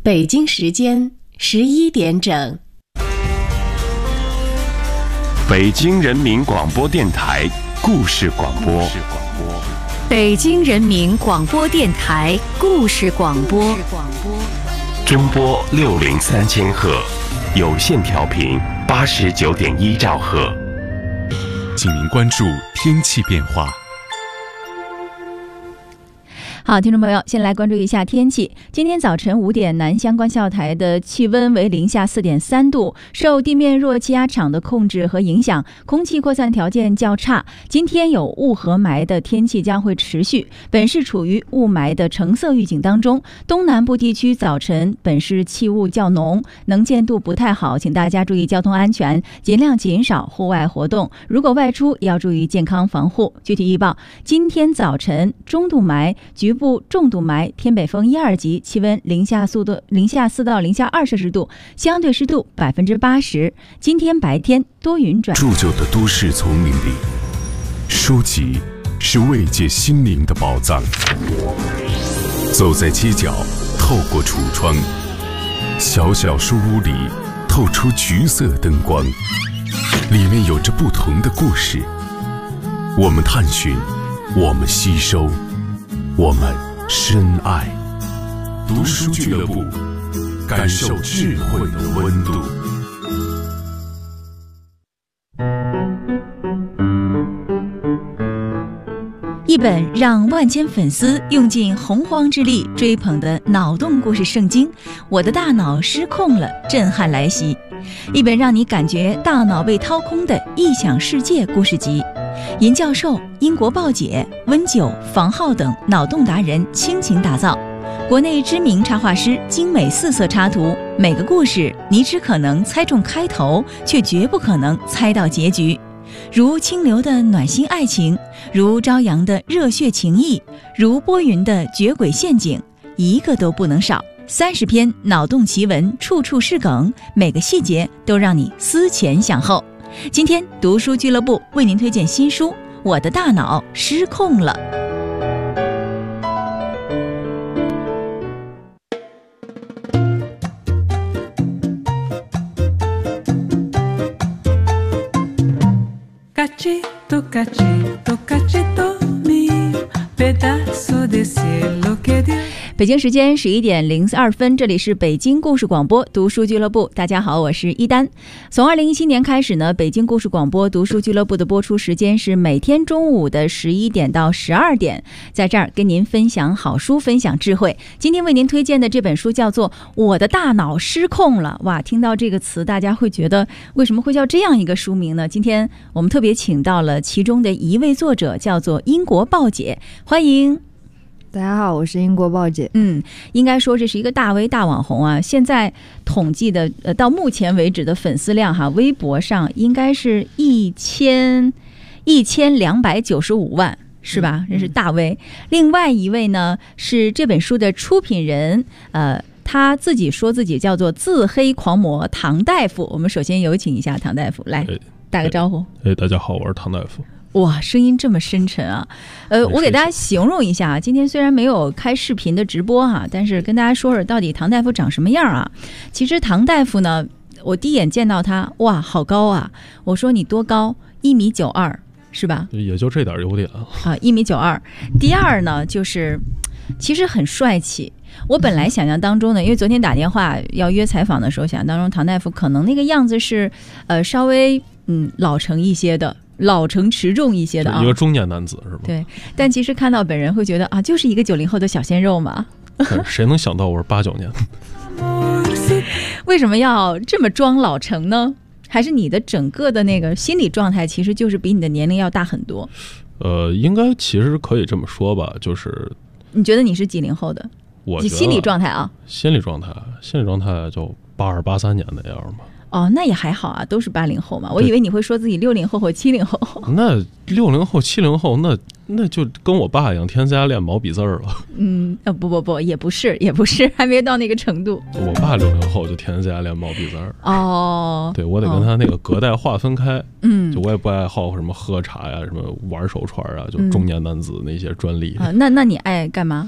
北京时间11点整。 北京人民广播电台故事广播。 北京人民广播电台故事广播。 中波603千赫，有线调频89.1兆赫。 请您关注天气变化。 好，听众朋友，先来关注一下天气。今天早晨5点，南湘观校台的气温为零下4.3度，受地面弱气压场的控制和影响，空气扩散条件较差。今天有雾和霾的天气将会持续，本市处于雾霾的橙色预警当中。东南部地区早晨本市气雾较浓，能见度不太好，请大家注意交通安全，尽量减少户外活动。如果外出，要注意健康防护。具体预报：今天早晨中度霾，局部重度霾，偏北风1、2级，气温零下4到零下2摄氏度，相对湿度80%。今天白天多云转。 铸就的都市丛林里，书籍是慰藉心灵的宝藏。走在街角，透过橱窗，小小书屋里透出橘色灯光，里面有着不同的故事。我们探寻，我们吸收，我们深爱。读书俱乐部，感受智慧的温度。 一本让万千粉丝用尽洪荒之力追捧的脑洞故事圣经《我的大脑失控了》，震撼来袭。一本让你感觉大脑被掏空的异想世界故事集。尹教授、英国报姐、温九、房浩等脑洞达人倾情打造，国内知名插画师精美4色插图，每个故事你只可能猜中开头，却绝不可能猜到结局。如清流的暖心爱情，如朝阳的热血情谊，如波云的绝轨陷阱，一个都不能少。30篇脑洞奇文，处处是梗，每个细节都让你思前想后。今天读书俱乐部为您推荐新书《我的大脑失控了》。北京时间11点02分，这里是北京故事广播读书俱乐部。大家好，我是一丹。从2017年开始呢，北京故事广播读书俱乐部的播出时间是每天中午的11点到12点，在这儿跟您分享好书，分享智慧。今天为您推荐的这本书叫做《我的大脑失控了》。哇，听到这个词，大家会觉得为什么会叫这样一个书名呢？今天我们特别请到了其中的一位作者，叫做英国报姐，欢迎。 大家好，我是英国报姐。 应该说这是一个大 V 大网红啊！现在统计的到目前为止的粉丝量哈，微博上应该是1295万，是吧？这是大 V。另外一位呢是这本书的出品人，他自己说自己叫做自黑狂魔唐大夫。我们首先有请一下唐大夫来打个招呼。 大家好，我是唐大夫。 哇，声音这么深沉啊！我给大家形容一下，今天虽然没有开视频的直播哈，但是跟大家说说到底唐大夫长什么样啊？其实唐大夫呢，我第一眼见到他，哇，好高啊！我说你多高？1.92米是吧？ 也就这点优点啊 ，1.92米。第二呢，就是其实很帅气。我本来想象当中呢，因为昨天打电话要约采访的时候，想象当中唐大夫可能那个样子是稍微老成一些的。老成持重一些的啊， 一个中年男子是吧？ 对，但其实看到本人会觉得啊，就是一个90后的小鲜肉嘛。 谁能想到我是89年？ 为什么要这么装老成呢？还是你的整个的那个心理状态，其实就是比你的年龄要大很多？ 应该其实可以这么说吧，就是你觉得你是几零后的？ 我心理状态啊， 心理状态就82、83年那样嘛。 哦，那也还好啊，都是80后嘛。我以为你会说自己60后或70后。 那60后、70后，那就跟我爸一样，天天练毛笔字了。 不，也不是，还没到那个程度。 我爸60后就天天练毛笔字。 哦， 对，我得跟他那个隔代划分开。就我也不爱好什么喝茶呀，什么玩手串啊，就中年男子那些专利。 那你爱干嘛？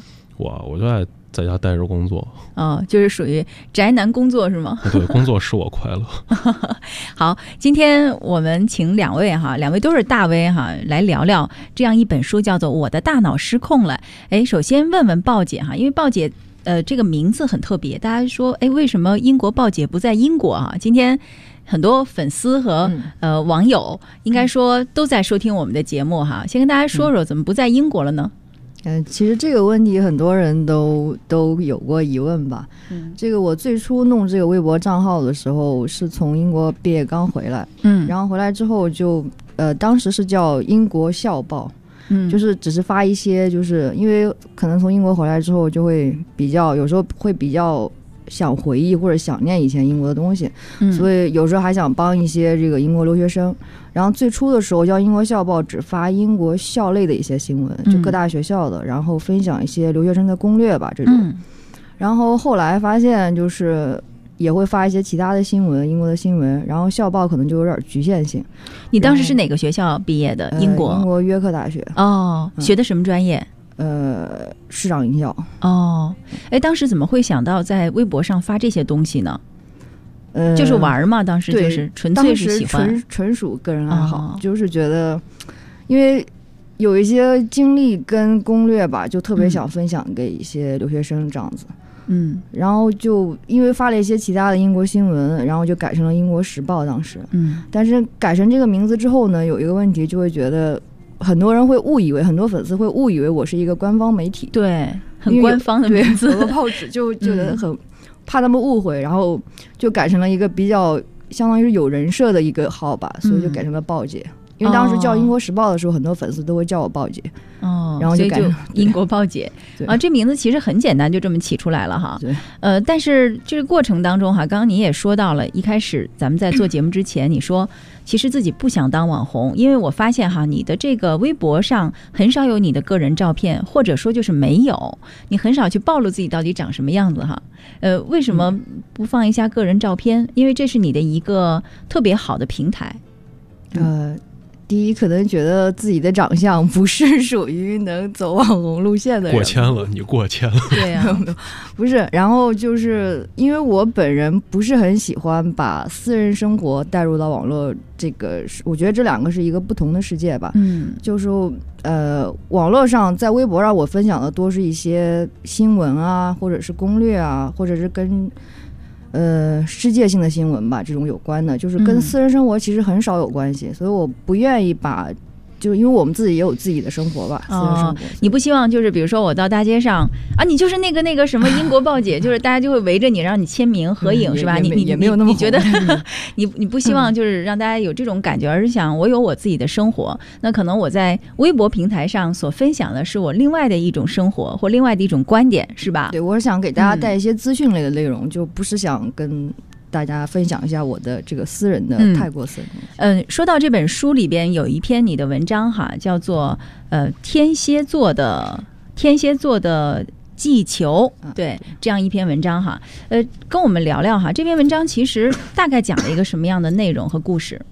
我就爱在家待着工作。 就是属于宅男工作是吗？ 对，工作使我快乐。 好，今天我们请两位都是大 V 来聊聊这样一本书，叫做《我的大脑失控了》。首先问问鲍姐因为鲍姐这个名字很特别，大家说为什么英国鲍姐不在英国今天很多粉丝和网友应该说都在收听我们的节目先跟大家说说怎么不在英国了呢？ 其实这个问题很多人都有过疑问吧。这个我最初弄这个微博账号的时候是从英国毕业刚回来，然后回来之后就当时是叫英国校报，就是只是发一些，就是因为可能从英国回来之后就会有时候会比较想回忆或者想念以前英国的东西，所以有时候还想帮一些这个英国留学生。然后最初的时候叫英国校报，只发英国校类的一些新闻，就各大学校的，然后分享一些留学生的攻略吧这种。然后后来发现就是也会发一些其他的新闻，英国的新闻，然后校报可能就有点局限性。 你当时是哪个学校毕业的？英国约克大学。 学的什么专业？ 市场营销。 当时怎么会想到在微博上发这些东西呢？就是玩嘛，当时就是纯粹是喜欢， 纯属个人爱好，就是觉得因为有一些经历跟攻略吧，就特别想分享给一些留学生这样子。然后就因为发了一些其他的英国新闻，然后就改成了英国时报当时。但是改成这个名字之后呢，有一个问题，就会觉得很多人会误以为，很多粉丝会误以为我是一个官方媒体， 对，很官方的名字， 有个报纸就觉得很怕他们误会，然后就改成了一个比较相当于是有人设的一个号吧，所以就改成了鲍姐。因为当时叫英国时报的时候，很多粉丝都会叫我鲍姐，然后就改成英国鲍姐。这名字其实很简单，就这么起出来了哈。但是这个过程当中刚刚你也说到了，一开始咱们在做节目之前，你说其实自己不想当网红，因为我发现你的这个微博上很少有你的个人照片，或者说就是没有，你很少去暴露自己到底长什么样子为什么不放一下个人照片？因为这是你的一个特别好的平台。 第一，可能觉得自己的长相不是属于能走网红路线的人， 过谦了，你过谦了。 对呀， 不是。然后就是因为我本人不是很喜欢把私人生活带入到网络，这个我觉得这两个是一个不同的世界吧。就是网络上在微博上我分享的多是一些新闻啊，或者是攻略啊，或者是跟世界性的新闻吧，这种有关的，就是跟私人生活其实很少有关系，所以我不愿意把，就因为我们自己也有自己的生活吧，私人生活。 你不希望就是比如说我到大街上你就是那个什么英国鲍姐，就是大家就会围着你让你签名合影是吧？你也没有那么你觉得你不希望就是让大家有这种感觉，而是想我有我自己的生活，那可能我在微博平台上所分享的是我另外的一种生活或另外的一种观点是吧？ 对，我是想给大家带一些资讯类的内容，就不是想跟大家分享一下我的这个私人的太过私人。 说到这本书里边有一篇你的文章叫做天蝎座的祭球，对，这样一篇文章跟我们聊聊这篇文章其实大概讲了一个什么样的内容和故事？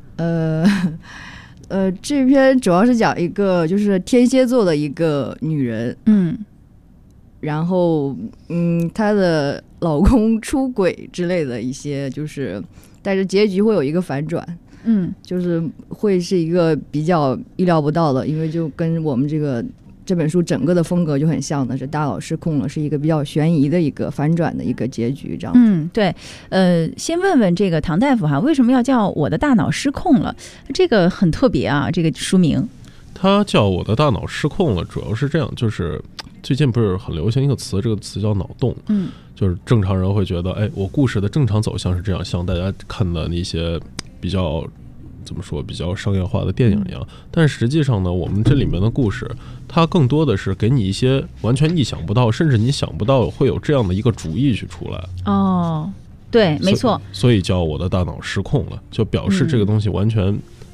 这篇主要是讲一个就是天蝎座的一个女人，然后她的老公出轨之类的一些，就是但是结局会有一个反转，就是会是一个比较意料不到的，因为就跟我们这本书整个的风格就很像的，是大脑失控了，是一个比较悬疑的一个反转的一个结局这样子。 对，先问问这个唐大夫为什么要叫我的大脑失控了？这个很特别这个书名。 他叫我的大脑失控了，主要是这样，就是最近不是很流行一个词，这个词叫脑洞。就是正常人会觉得，我故事的正常走向是这样，像大家看的那些比较怎么说比较商业化的电影一样，但实际上呢，我们这里面的故事它更多的是给你一些完全意想不到，甚至你想不到会有这样的一个主意去出来。 对，没错， 所以叫我的大脑失控了，就表示这个东西完全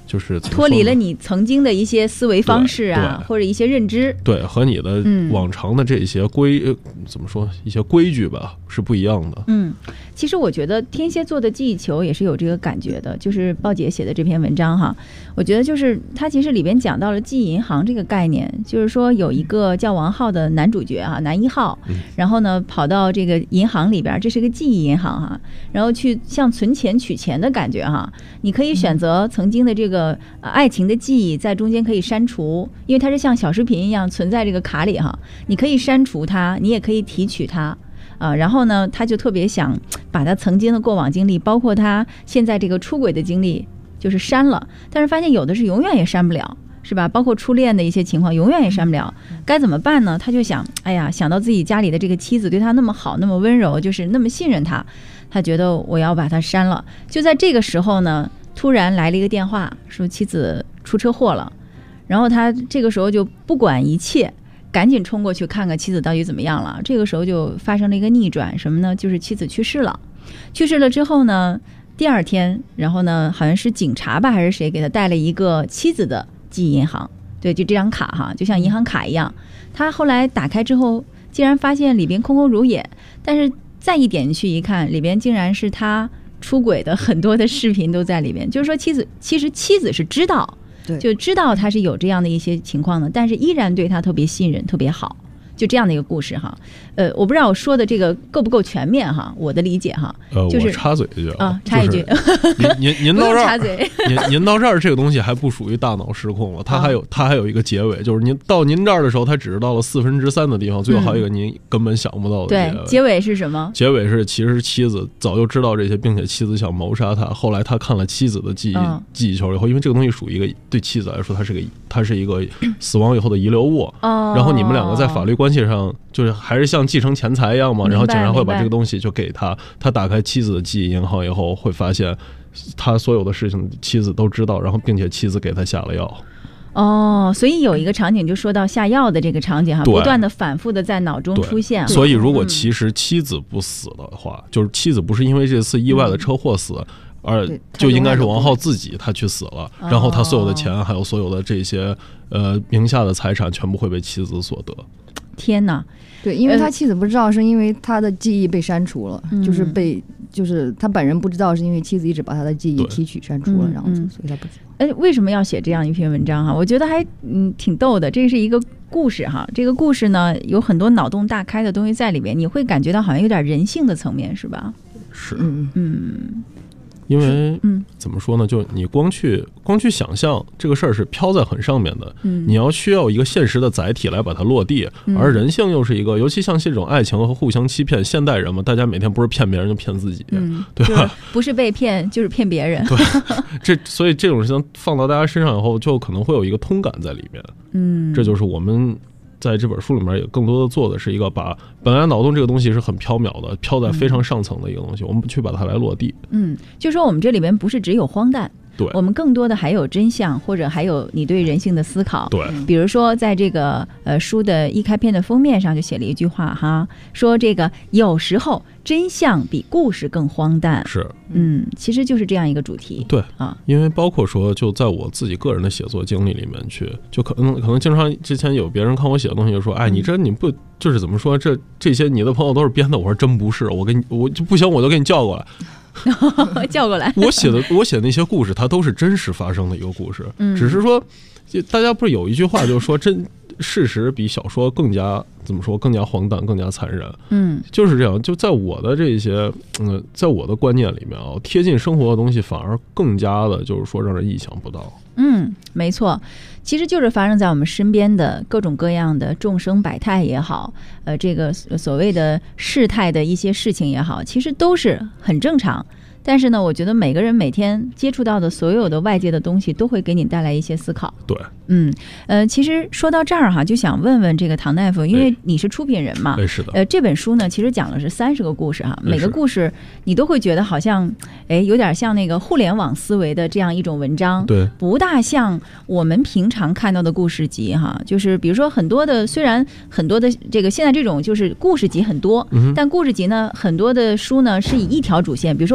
就是脱离了你曾经的一些思维方式啊，或者一些认知， 对，和你的往常的这些怎么说一些规矩吧是不一样的。 其实我觉得天蝎座的记忆球也是有这个感觉的，就是鲍姐写的这篇文章哈，我觉得就是它其实里边讲到了记忆银行这个概念，就是说有一个叫王浩的男主角啊，男一号，然后呢跑到这个银行里边，这是个记忆银行哈，然后去像存钱取钱的感觉哈，你可以选择曾经的这个爱情的记忆在中间可以删除，因为它是像小视频一样存在这个卡里哈，你可以删除它，你也可以提取它。然后呢，他就特别想把他曾经的过往经历，包括他现在这个出轨的经历，就是删了。但是发现有的是永远也删不了，是吧？包括初恋的一些情况，永远也删不了。该怎么办呢？他就想，哎呀，想到自己家里的这个妻子对他那么好，那么温柔，就是那么信任他，他觉得我要把他删了。就在这个时候呢，突然来了一个电话，说妻子出车祸了。然后他这个时候就不管一切，赶紧冲过去看看妻子到底怎么样了。这个时候就发生了一个逆转，什么呢？就是妻子去世了。去世了之后呢，第二天，然后呢，好像是警察吧还是谁给他带了一个妻子的记忆银行，对，就这张卡哈，就像银行卡一样。他后来打开之后，竟然发现里边空空如也，但是再一点进去一看，里边竟然是他出轨的很多的视频都在里边。就是说其实妻子是知道。就知道他是有这样的一些情况的，但是依然对他特别信任，特别好，就这样的一个故事哈。我不知道我说的这个够不够全面哈，我的理解哈。就是我插嘴一句啊，插一句。 您到这儿， 插嘴。 您到这儿，这个东西还不属于大脑失控了，它还有一个结尾，就是您到您这儿的时候，它只是到了3/4的地方，最后还有一个您根本想不到的结尾。 对，结尾是什么？ 结尾是其实妻子早就知道这些，并且妻子想谋杀他。后来他看了妻子的记忆球以后，因为这个东西属于一个对妻子来说，它是一个死亡以后的遗留物。然后你们两个在法律关系上就是还是像继承钱财一样嘛，然后警察会把这个东西就给他，他打开妻子的记忆银行以后，会发现他所有的事情妻子都知道，然后并且妻子给他下了药。 所以有一个场景就说到下药的这个场景哈，不断的反复的在脑中出现。 所以如果其实妻子不死的话，就是妻子不是因为这次意外的车祸死，而就应该是王浩自己他去死了，然后他所有的钱还有所有的这些名下的财产全部会被妻子所得。 天哪！ 对，因为他妻子不知道，是因为他的记忆被删除了，就是他本人不知道，是因为妻子一直把他的记忆提取删除了，然后所以他不知道。 为什么要写这样一篇文章哈？我觉得还挺逗的。这是一个故事哈，这个故事呢有很多脑洞大开的东西在里面，你会感觉到好像有点人性的层面，是吧？ 是，因为怎么说呢，就你光去想象这个事儿是飘在很上面的，你需要一个现实的载体来把它落地，而人性又是一个，尤其像这种爱情和互相欺骗，现代人嘛，大家每天不是骗别人就骗自己，对吧？ 不是被骗就是骗别人。 对，所以这种事情放到大家身上以后，就可能会有一个通感在里面。这就是我们在这本书里面也更多的做的是一个把本来脑洞这个东西是很缥缈的，飘在非常上层的一个东西，我们去把它来落地。 就说我们这里边不是只有荒诞， 对， 我们更多的还有真相，或者还有你对人性的思考。 对， 比如说在这个书的一开篇的封面上就写了一句话哈，说这个有时候真相比故事更荒诞。 是， 其实就是这样一个主题。 对啊，因为包括说就在我自己个人的写作经历里面去，就可能经常之前有别人看我写的东西就说，哎，你不就是怎么说这些你的朋友都是编的？我说真不是，我就不行，我就给你叫过来。 叫过来。 我写的那些故事，它都是真实发生的一个故事，只是说，大家不是有一句话就是说事实比小说更加怎么说，更加荒诞，更加残忍。就是这样。就在我的这些，在我的观念里面啊，贴近生活的东西反而更加的，就是说让人意想不到。 没错，其实就是发生在我们身边的各种各样的众生百态也好，这个所谓的事态的一些事情也好，其实都是很正常。但是呢，我觉得每个人每天接触到的所有的外界的东西，都会给你带来一些思考。 对， 其实说到这儿哈，就想问问这个唐大夫，因为你是出品人嘛， 是的， 这本书呢，其实讲的是30个故事哈，每个故事你都会觉得好像，有点像那个互联网思维的这样一种文章， 对， 不大像我们平常看到的故事集哈，就是比如说虽然很多的这个现在这种就是故事集很多，但故事集呢，很多的书呢是以一条主线，比如说我就写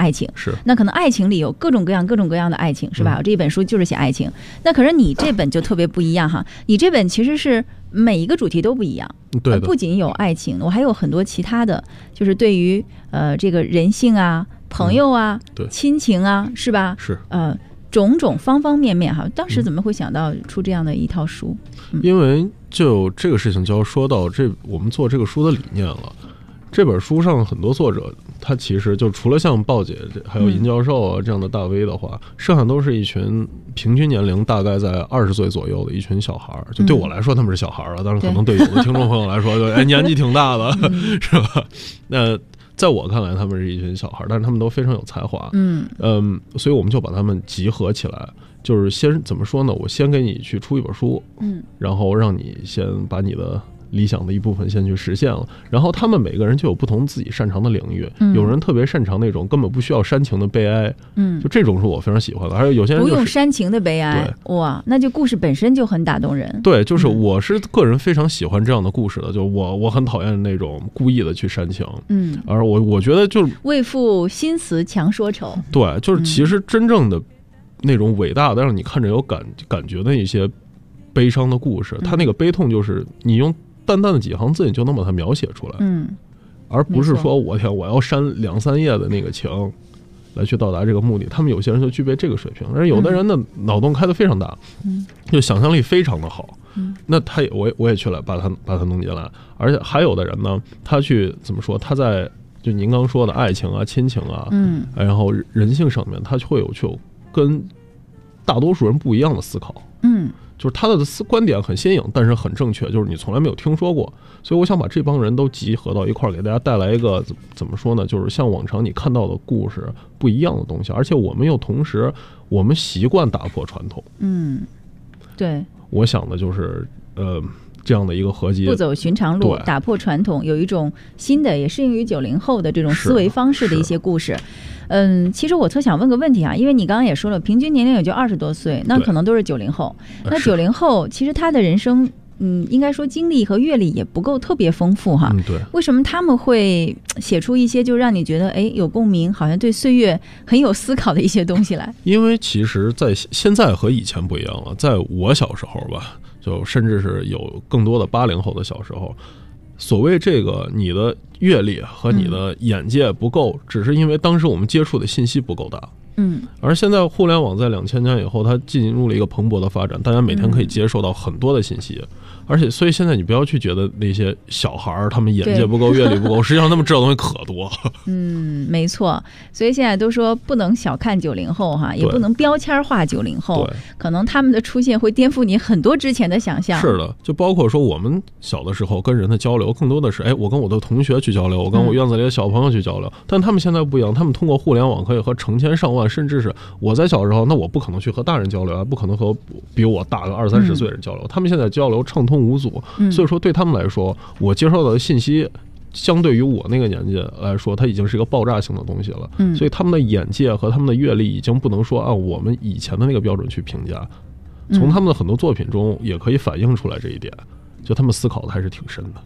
爱情， 是。 那可能爱情里有各种各样的爱情，是吧？这一本书就是写爱情。那可是你这本就特别不一样哈，你这本其实是每一个主题都不一样， 对的， 不仅有爱情，我还有很多其他的，就是对于这个人性啊、朋友啊、 对， 亲情啊，是吧？ 是， 种种方方面面哈。当时怎么会想到出这样的一套书？ 因为就这个事情就要说到我们做这个书的理念了。这本书上很多作者，他其实就除了像鲍姐还有尹教授啊这样的大 V 的话，剩下都是一群平均年龄大概在20岁左右的一群小孩。就对我来说他们是小孩了，当然可能对有的听众朋友来说就年纪挺大的，是吧？那在我看来他们是一群小孩，但是他们都非常有才华。所以我们就把他们集合起来，就是先怎么说呢，我先给你去出一本书，然后让你先把你的理想的一部分先去实现了，然后他们每个人就有不同自己擅长的领域，有人特别擅长那种根本不需要煽情的悲哀，就这种是我非常喜欢的。还有有些人、不用煽情的悲哀，哇，那就故事本身就很打动人。 对，就是我是个人非常喜欢这样的故事的，就我很讨厌那种故意的去煽情，而我觉得就是为赋新词强说愁。 对，就是其实真正的那种伟大的让你看着有感觉的一些悲伤的故事，它那个悲痛就是你用淡淡的几行字你就能把它描写出来，而不是说我要删2-3页的那个情来去到达这个目的。他们有些人就具备这个水平，而有的人的脑洞开得非常大，就想象力非常的好，那我也去了把它弄进来。而且还有的人呢，他去怎么说，他在就您刚说的爱情啊、亲情啊，然后人性上面，他会有跟大多数人不一样的思考，就是他的观点很新颖，但是很正确，就是你从来没有听说过。所以我想把这帮人都集合到一块儿，给大家带来一个怎么说呢，就是像往常你看到的故事不一样的东西，而且我们又同时我们习惯打破传统。 对， 我想的就是这样的一个合集， 不走寻常路，打破传统，有一种新的也适应于90后的这种思维方式的一些故事。其实我特想问个问题啊，因为你刚刚也说了，平均年龄也就20多岁，那可能都是90后。那90后其实他的人生，应该说经历和阅历也不够特别丰富哈。 对。 为什么他们会写出一些就让你觉得有共鸣，好像对岁月很有思考的一些东西来？ 因为其实在现在和以前不一样了，在我小时候吧，就甚至是有更多的80后的小时候。所谓这个你的阅历和你的眼界不够，只是因为当时我们接触的信息不够大。而现在互联网在2000年以后，它进入了一个蓬勃的发展，大家每天可以接受到很多的信息，而且所以现在你不要去觉得那些小孩他们眼界不够、阅历不够，实际上他们知道的东西可多。 没错。所以现在都说不能小看90后哈，也不能标签化90后，可能他们的出现会颠覆你很多之前的想象。 是的，就包括说我们小的时候跟人的交流，更多的是我跟我的同学去交流，我跟我院子里的小朋友去交流，但他们现在不一样，他们通过互联网可以和成千上万，甚至是我在小时候，那我不可能去和大人交流，不可能和比我大个20-30岁的人交流，他们现在交流畅通无阻，所以说对他们来说，我接受到的信息相对于我那个年纪来说，它已经是一个爆炸性的东西了，所以他们的眼界和他们的阅历已经不能说按我们以前的那个标准去评价，从他们的很多作品中也可以反映出来这一点，就他们思考的还是挺深的。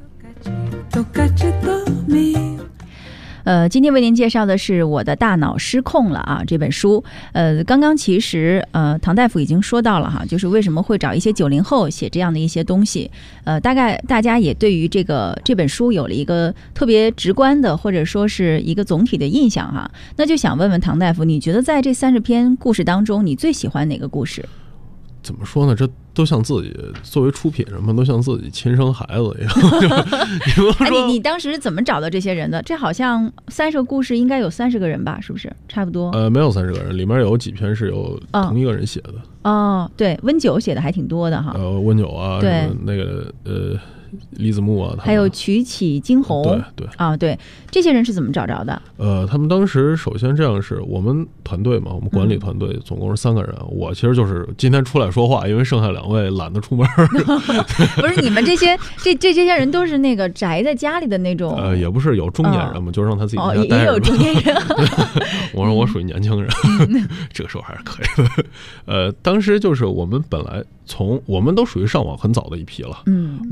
今天为您介绍的是我的大脑失控了啊这本书。刚刚其实唐大夫已经说到了哈，就是为什么会找一些90后写这样的一些东西。大概大家也对于这本书有了一个特别直观的或者说是一个总体的印象哈。那就想问问唐大夫，你觉得在这30篇故事当中，你最喜欢哪个故事？ 怎么说呢？这都像自己作为出品什么，都像自己亲生孩子一样。 你当时怎么找到这些人的？这好像30个故事应该有30个人吧？是不是差不多？ 没有30个人，里面有几篇是有同一个人写的。 对，温酒写的还挺多的哈。 温酒啊，对，那个李子木啊， 还有曲起惊鸿，对，这些人是怎么找着的？ 他们当时首先这样，是我们团队嘛，我们管理团队总共是3个人，我其实就是今天出来说话，因为剩下2位懒得出门。 不是你们这些人都是那个宅在家里的那种？ 也不是，有中年人嘛，就让他自己在家待着。 也有中年人。 我说我属于年轻人，这个时候还是可以的。当时就是我们本来我们都属于上网很早的一批了。我是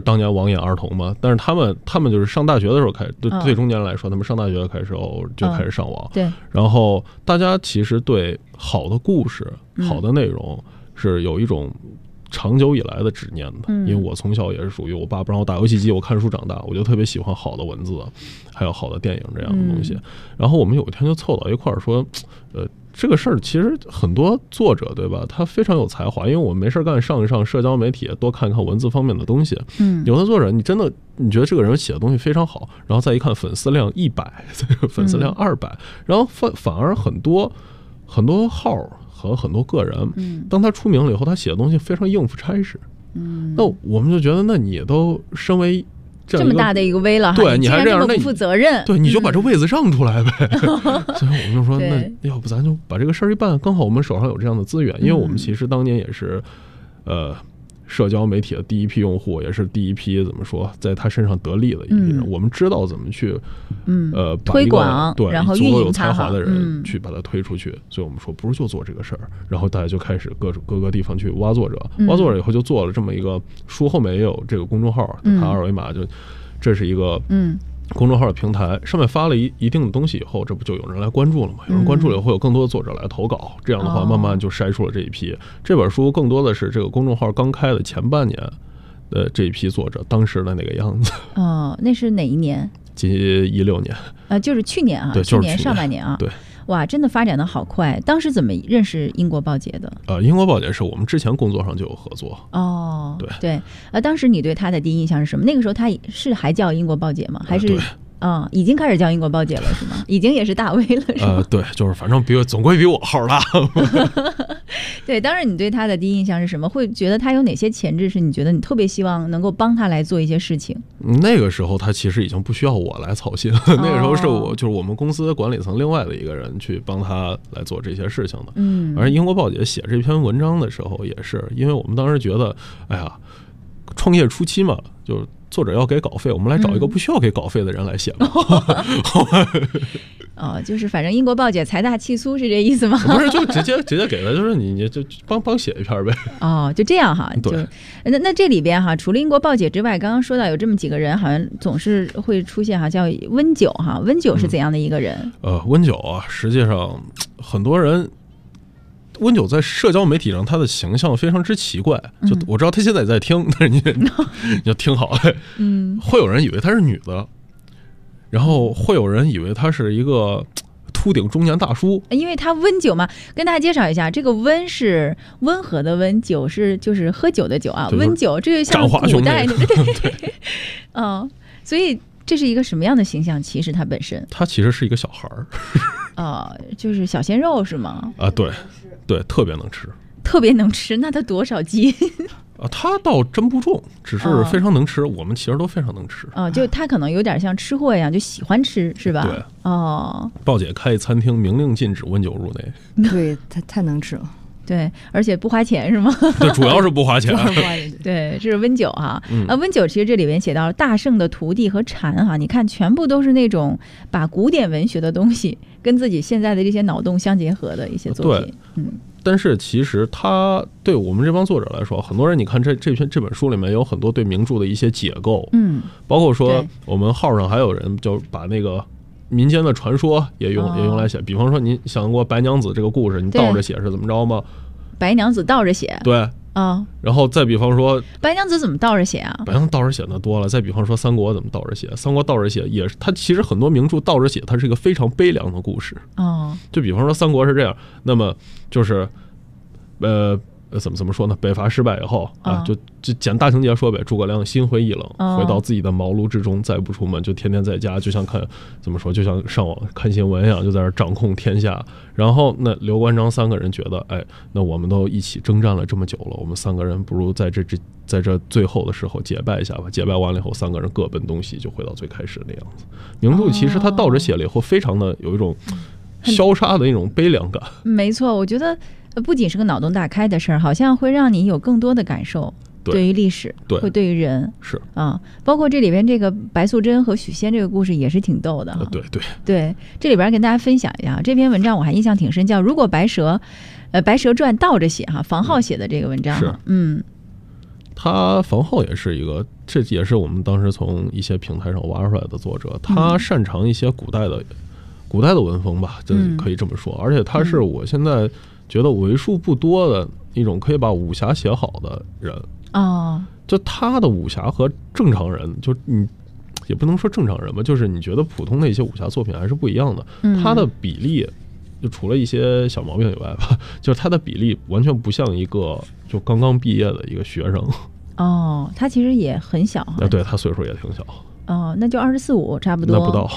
当年网眼儿童嘛，但是他们就是上大学的时候开始，对中年人来说，他们上大学开始就开始上网。 对， 然后大家其实对好的故事、好的内容是有一种长久以来的执念的，因为我从小也是属于我爸不让我打游戏机，我看书长大，我就特别喜欢好的文字，还有好的电影这样的东西。然后我们有一天就凑到一块儿说，这个事儿其实很多作者对吧，他非常有才华，因为我们没事干上一上社交媒体，多看看文字方面的东西。有的作者你真的你觉得这个人写的东西非常好，然后再一看粉丝量100，粉丝量200，然后反而很多号和很多个人，当他出名了以后，他写的东西非常应付差事。那我们就觉得，那你都身为这么大的一个威了， 对，你还这样， 那不负责任， 对，你就把这位子让出来呗。所以我们就说，那要不咱就把这个事儿一办，刚好我们手上有这样的资源，因为我们其实当年也是，社交媒体的第一批用户，也是第一批怎么说，在他身上得利的一批人。我们知道怎么去， 推广， 对， 然后足够有才华的人去把它推出去。所以我们说，不如就做这个事儿。然后大家就开始各个地方去挖作者，挖作者以后就做了这么一个书，后面也有这个公众号，弹二维码就，这是一个公众号的平台，上面发了一定的东西以后，这不就有人来关注了吗？有人关注了以后，会有更多的作者来投稿，这样的话慢慢就筛出了这一批。这本书更多的是这个公众号刚开的前半年的这一批作者当时的那个样子。 那是哪一年 ？16年。 就是去年啊， 对， 去年上半年啊。 对。 哇，真的发展的好快！当时怎么认识英国报姐的？ 英国报姐是我们之前工作上就有合作。 对。当时你对她的第一印象是什么？那个时候她是还叫英国报姐吗？还是已经开始叫英国报姐了是吗？已经也是大 V 了是吗？ 对，就是反正总归比我号大。 对，当然你对她的第一印象是什么？会觉得她有哪些潜质是你觉得你特别希望能够帮她来做一些事情？ 那个时候她其实已经不需要我来操心，那个时候是就是我们公司管理层另外的一个人去帮她来做这些事情的。而英国报姐写这篇文章的时候也是，因为我们当时觉得，哎呀，创业初期嘛，就是作者要给稿费，我们来找一个不需要给稿费的人来写吧。 就是反正英国报姐财大气粗是这意思吗？ 不是，就直接给了，就是你就帮写一篇呗。 就这样哈。 对。 那这里边哈，除了英国报姐之外，刚刚说到有这么几个人，好像总是会出现哈，叫温九哈。温九是怎样的一个人？ 温九啊，实际上很多人。温九在社交媒体上他的形象非常之奇怪，就我知道他现在也在听，但是你就听好了。会有人以为她是女的，然后会有人以为他是一个秃顶中年大叔， 因为他温酒嘛。跟大家介绍一下，这个温是温和的温，酒是就是喝酒的酒啊。温酒这就像古代那个对。所以这是一个什么样的形象？其实他本身， 他其实是一个小孩儿。 就是小鲜肉是吗？ 对，特别能吃， 特别能吃。那他多少斤？ 他倒真不重，只是非常能吃。我们其实都非常能吃。 就他可能有点像吃货一样，就喜欢吃，是吧？ 对。报姐开餐厅，明令禁止温酒入内。 对，他太能吃了。 对，而且不花钱是吗？ 对，主要是不花钱。 对，这是温酒哈。温酒其实这里面写到大圣的徒弟和禅哈，你看全部都是那种把古典文学的东西跟自己现在的这些脑洞相结合的一些作品。 但是其实他对我们这帮作者来说，很多人你看这本书里面有很多对名著的一些解构，包括说我们号上还有人就把那个民间的传说也用来写，比方说你想过白娘子这个故事，你倒着写是怎么着吗？ 白娘子倒着写， 对然后再比方说白娘子怎么倒着写啊？ 白娘子倒着写的多了。再比方说三国怎么倒着写？三国倒着写也是，它其实很多名著倒着写，它是一个非常悲凉的故事。就比方说三国是这样，那么就是怎么说呢？北伐失败以后就简大情节说呗。诸葛亮心灰意冷，回到自己的茅庐之中，再不出门，就天天在家，就像就像上网看新闻一样，就在这掌控天下。然后那刘关张三个人觉得，那我们都一起征战了这么久了，我们三个人不如在这最后的时候结拜一下吧。结拜完了以后，三个人各奔东西，就回到最开始的样子。名著其实他倒着写了以后，非常的有一种消杀的一种悲凉感。 没错，我觉得不仅是个脑洞大开的事儿，好像会让你有更多的感受。对于历史，会对于人是包括这里边这个白素贞和许仙这个故事也是挺逗的。 对， 这里边跟大家分享一下这篇文章，我还印象挺深，叫《如果白蛇传》倒着写房浩写的这个文章。 他房浩也是一个这也是我们当时从一些平台上挖出来的作者，他擅长一些古代的文风吧，就可以这么说。而且他是我现在觉得为数不多的一种可以把武侠写好的人。就他的武侠和正常人，就你也不能说正常人吧，就是你觉得普通的一些武侠作品还是不一样的。他的比例就除了一些小毛病以外吧，就是他的比例完全不像一个就刚刚毕业的一个学生。 他其实也很小哈。 对，他岁数也挺小。 那就24、25差不多。 那不到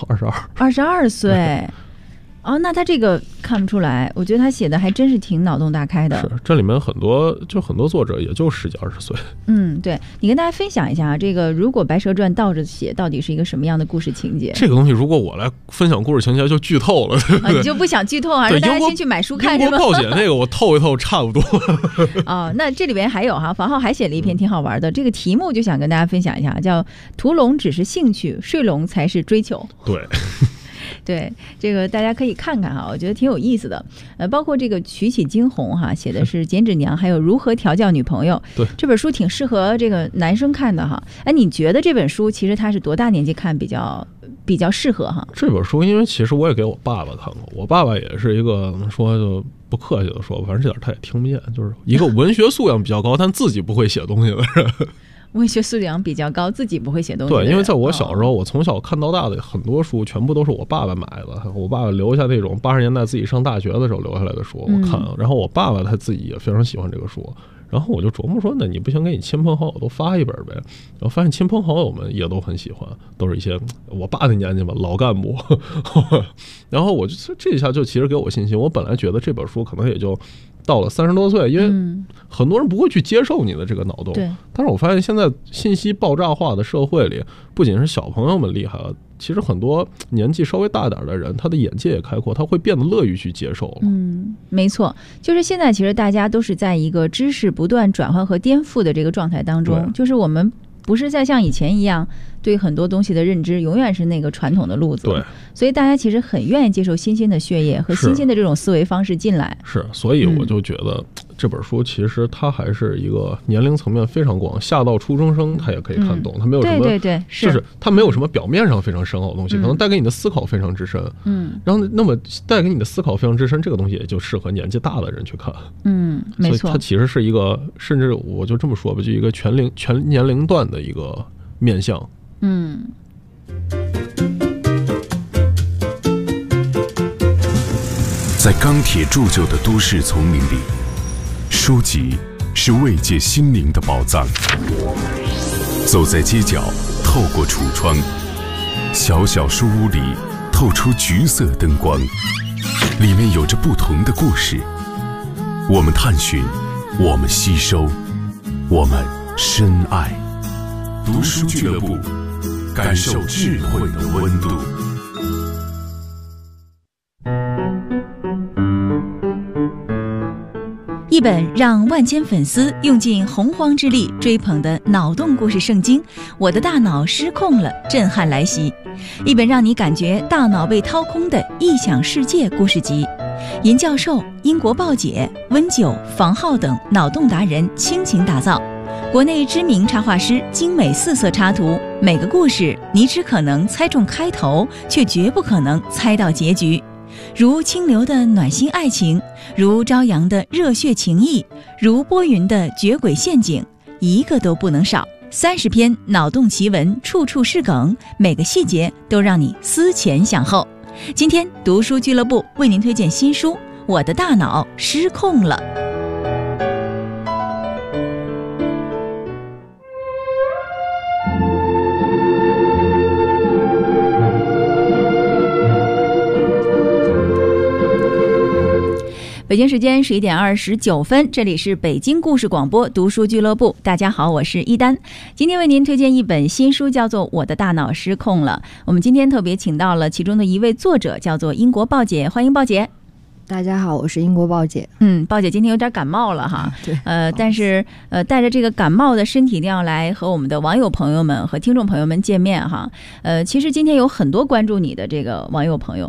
22岁。那他这个看不出来，我觉得他写的还真是挺脑洞大开的。 是，这里面很多作者也就10几20岁。 对，你跟大家分享一下这个如果白蛇传倒着写到底是一个什么样的故事情节。 这个东西如果我来分享故事情节就剧透了，对不对？ 你就不想剧透，还是大家先去买书看？ 英国报姐那个我透一透差不多。 那这里边还有房浩还写了一篇挺好玩的，这个题目就想跟大家分享一下，叫屠龙只是兴趣，睡龙才是追求。对，这个大家可以看看我觉得挺有意思的。包括这个娶起惊鸿写的是剪纸娘，还有如何调教女朋友。 对， 这本书挺适合这个男生看的你觉得这本书其实他是多大年纪看比较适合这本书因为其实我也给我爸爸看过，我爸爸也是一个说就不客气的说，反正这点他也听不见，就是一个文学素养比较高但自己不会写东西的人。 文学素养比较高，自己不会写东西。 对，因为在我小时候，我从小看到大的很多书，全部都是我爸爸买的。我爸爸留下那种80年代自己上大学的时候留下来的书，我看。然后我爸爸他自己也非常喜欢这个书，然后我就琢磨说，那你不行，给你亲朋好友都发一本呗。然后发现亲朋好友们也都很喜欢，都是一些我爸的年纪吧，老干部。然后我就这一下就其实给我信心。我本来觉得这本书可能也就到了30多岁，因为很多人不会去接受你的这个脑洞。但是我发现现在信息爆炸化的社会里，不仅是小朋友们厉害了，其实很多年纪稍微大点的人，他的眼界也开阔，他会变得乐于去接受了。 没错，就是现在其实大家都是在一个知识不断转换和颠覆的这个状态当中，就是我们不是再像以前一样对很多东西的认知永远是那个传统的路子。 对， 所以大家其实很愿意接受新鲜的血液和新鲜的这种思维方式进来。 是，所以我就觉得这本书其实它还是一个年龄层面非常广，下到初中生他也可以看懂，它没有什么对， 就是它没有什么表面上非常深奥的东西，可能带给你的思考非常之深。然后那么带给你的思考非常之深，这个东西也就适合年纪大的人去看。 没错， 所以它其实是一个，甚至我就这么说吧，就一个全年龄段的一个面向。 在钢铁铸就的都市丛林里，书籍是慰藉心灵的宝藏。走在街角，透过橱窗，小小书屋里透出橘色灯光，里面有着不同的故事。我们探寻，我们吸收，我们深爱。读书俱乐部，感受智慧的温度。 一本让万千粉丝用尽洪荒之力追捧的脑洞故事圣经《我的大脑失控了》，震撼来袭；一本让你感觉大脑被掏空的异想世界故事集。银教授、英国报姐、温九、房浩等脑洞达人倾情打造，国内知名插画师精美4色插图，每个故事你只可能猜中开头，却绝不可能猜到结局。如清流的暖心爱情，如朝阳的热血情谊，如波云的绝诡陷阱，一个都不能少。30篇脑洞奇文，处处是梗，每个细节都让你思前想后。今天读书俱乐部为您推荐新书《我的大脑失控了》。北京时间11点29分，这里是北京故事广播读书俱乐部。大家好，我是一丹。今天为您推荐一本新书，叫做《我的大脑失控了》。我们今天特别请到了其中的一位作者，叫做英国报姐，欢迎报姐。 大家好，我是英国报姐。 报姐今天有点感冒了哈， 对， 但是带着这个感冒的身体量来和我们的网友朋友们和听众朋友们见面哈。其实今天有很多关注你的这个网友朋友。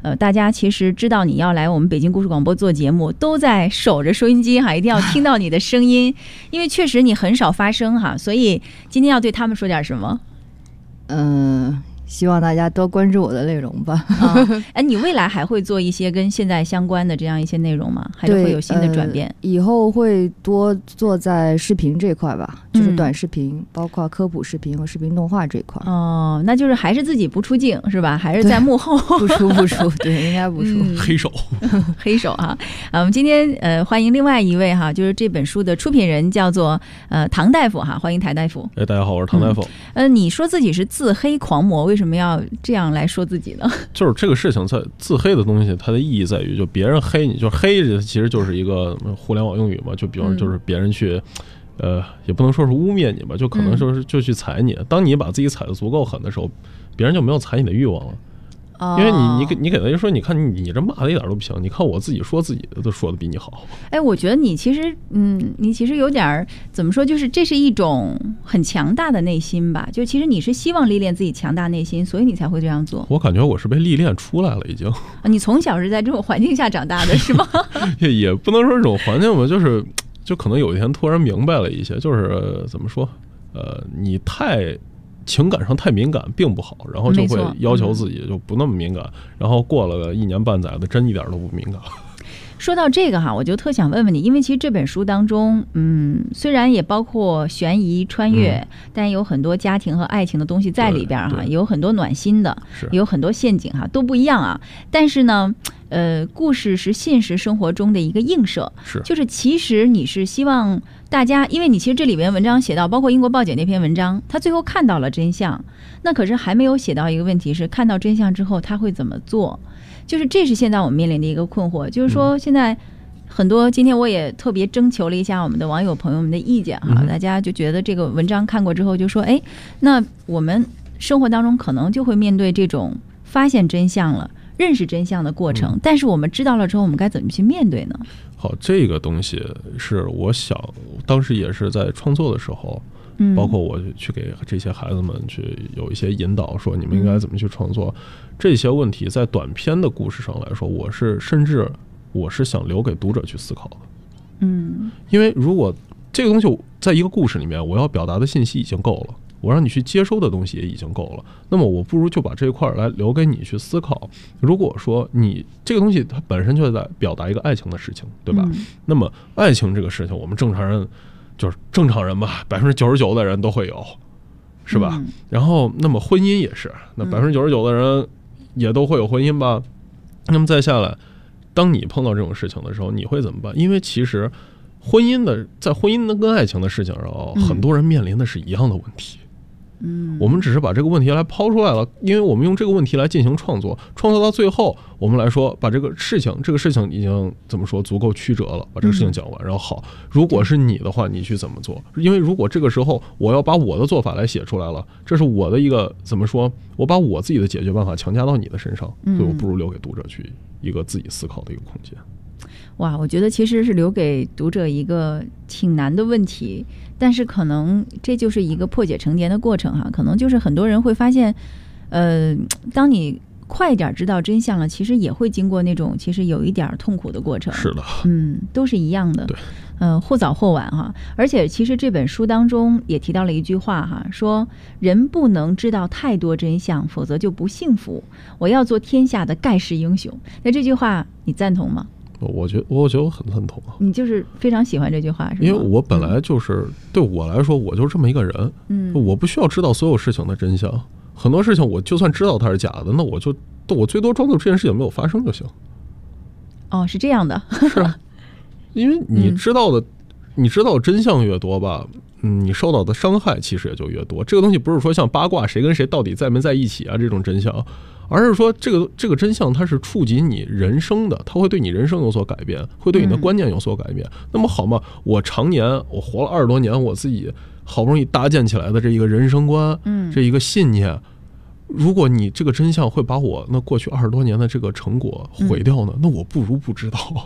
大家其实知道你要来我们北京故事广播做节目，都在守着收音机哈，一定要听到你的声音，因为确实你很少发声哈，所以今天要对他们说点什么？ 希望大家多关注我的内容吧。 你未来还会做一些跟现在相关的这样一些内容吗？还是会有新的转变？ 以后会多做在视频这块吧，就是短视频，包括科普视频和视频动画这块。 那就是还是自己不出镜是吧？还是在幕后不出，对，应该不出。 黑手黑手哈。我们今天欢迎另外一位哈，就是这本书的出品人叫做唐大夫哈，欢迎唐大夫。 大家好，我是唐大夫。 你说自己是自黑狂魔，为什么要这样来说自己呢？ 就是这个事情，在自黑的东西，它的意义在于，就别人黑你，就是黑，其实就是一个互联网用语嘛。就比方就是别人去，也不能说是污蔑你吧，就可能说是就去踩你。当你把自己踩得足够狠的时候，别人就没有踩你的欲望了。因为你给他一说，你看你这骂的一点都不行，你看我自己说自己的都说的比你好。 我觉得你其实你其实有点怎么说，就是这是一种很强大的内心吧，就其实你是希望历练自己强大内心，所以你才会这样做。 我感觉我是被历练出来了已经。 你从小是在这种环境下长大的是吗？ 也不能说这种环境吧，就可能有一天突然明白了一些，就是怎么说，你情感上太敏感并不好，然后就会要求自己就不那么敏感，然后过了个1年半载的，真一点都不敏感。 说到这个哈，我就特想问问你，因为其实这本书当中，虽然也包括悬疑穿越，但有很多家庭和爱情的东西在里边哈，有很多暖心的，有很多陷阱哈，都不一样啊。但是呢，故事是现实生活中的一个映射，就是其实你是希望大家，因为你其实这里边文章写到，包括英国报姐那篇文章，他最后看到了真相，那可是还没有写到一个问题是，看到真相之后他会怎么做？就是这是现在我们面临的一个困惑，就是说现在很多，今天我也特别征求了一下我们的网友朋友们的意见哈，大家就觉得这个文章看过之后就说，那我们生活当中可能就会面对这种发现真相了、认识真相的过程，但是我们知道了之后，我们该怎么去面对呢？ 好，这个东西是我想当时也是在创作的时候，包括我去给这些孩子们去有一些引导，说你们应该怎么去创作。这些问题在短篇的故事上来说，甚至我是想留给读者去思考的。因为如果这个东西在一个故事里面，我要表达的信息已经够了，我让你去接收的东西也已经够了，那么我不如就把这一块来留给你去思考。如果说你这个东西它本身就在表达一个爱情的事情，对吧？那么爱情这个事情，我们正常人就是正常人吧，99%的人都会有，是吧？然后那么婚姻也是，那99%的人也都会有婚姻吧。那么再下来，当你碰到这种事情的时候，你会怎么办？因为其实在婚姻跟爱情的事情上，很多人面临的是一样的问题。我们只是把这个问题来抛出来了，因为我们用这个问题来进行创作到最后，我们来说把这个事情已经怎么说足够曲折了，把这个事情讲完。然后好，如果是你的话，你去怎么做？因为如果这个时候我要把我的做法来写出来了，这是我的一个怎么说？我把我自己的解决办法强加到你的身上，所以我不如留给读者去一个自己思考的一个空间。 哇，我觉得其实是留给读者一个挺难的问题，但是可能这就是一个破解成蝶的过程哈。可能就是很多人会发现，当你快一点知道真相了，其实也会经过那种其实有一点痛苦的过程。 是的， 都是一样的。 对， 或早或晚哈。而且其实这本书当中也提到了一句话哈，说人不能知道太多真相，否则就不幸福。我要做天下的盖世英雄。那这句话你赞同吗？ 我觉得我很赞同啊。 你就是非常喜欢这句话是吗？ 因为我本来就是对我来说，我就是这么一个人。我不需要知道所有事情的真相，很多事情我就算知道它是假的，那我最多装作这件事情没有发生就行。 是这样的。 是啊，因为你知道真相越多吧，你受到的伤害其实也就越多。这个东西不是说像八卦谁跟谁到底在没在一起啊这种真相，而是说这个真相它是触及你人生的，它会对你人生有所改变，会对你的观念有所改变。那么好嘛，我常年我活了20多年，我自己好不容易搭建起来的这一个人生观，这一个信念，如果你这个真相会把我那过去20多年的这个成果毁掉呢，那我不如不知道。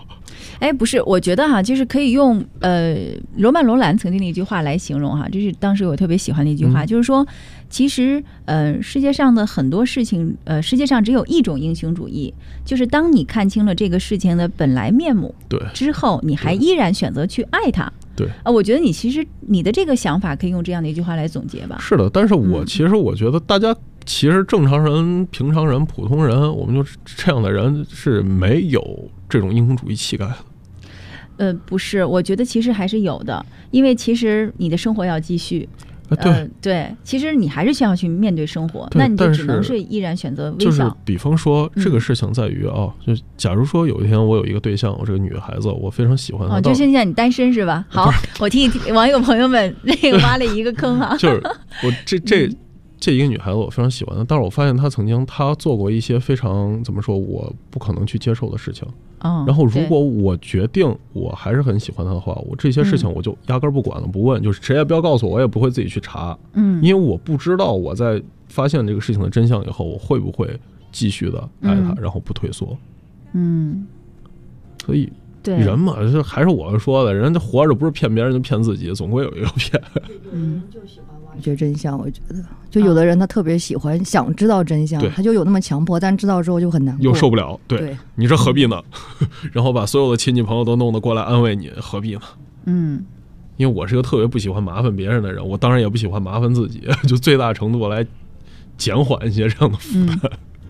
哎，不是，我觉得哈，就是可以用罗曼·罗兰曾经的一句话来形容哈，这是当时我特别喜欢的一句话，就是说，其实世界上的很多事情，世界上只有一种英雄主义，就是当你看清了这个事情的本来面目， 对， 之后你还依然选择去爱它。 对我觉得其实你的这个想法可以用这样的一句话来总结吧。 是的，但是其实我觉得大家其实正常人、平常人、普通人，我们就这样的人是没有这种英雄主义气概的。 不是，我觉得其实还是有的，因为其实你的生活要继续。对，其实你还是需要去面对生活，那你就只能是依然选择微笑。 就是比方说，这个事情在于就假如说有一天我有一个对象，我这个女孩子，我非常喜欢她。 就现在你单身是吧？好，我替网友朋友们那个挖了一个坑哈。 就是我这一个女孩子我非常喜欢她，但是我发现她做过一些非常怎么说我不可能去接受的事情。然后如果我决定我还是很喜欢她的话，我这些事情我就压根不管了，不问，就是谁也不要告诉我，我也不会自己去查。因为我不知道我在发现这个事情的真相以后，我会不会继续的爱她，然后不退缩。所以人嘛，这还是我说的，人家活着不是骗别人就骗自己，总归有一个骗。 就喜欢挖掘真相，我觉得就有的人他特别喜欢想知道真相，他就有那么强迫，但知道之后就很难过， 又受不了。对，你这何必呢？然后把所有的亲戚朋友都弄得过来安慰你，何必呢？因为我是一个特别不喜欢麻烦别人的人，我当然也不喜欢麻烦自己，就最大程度来减缓一些这样的负担。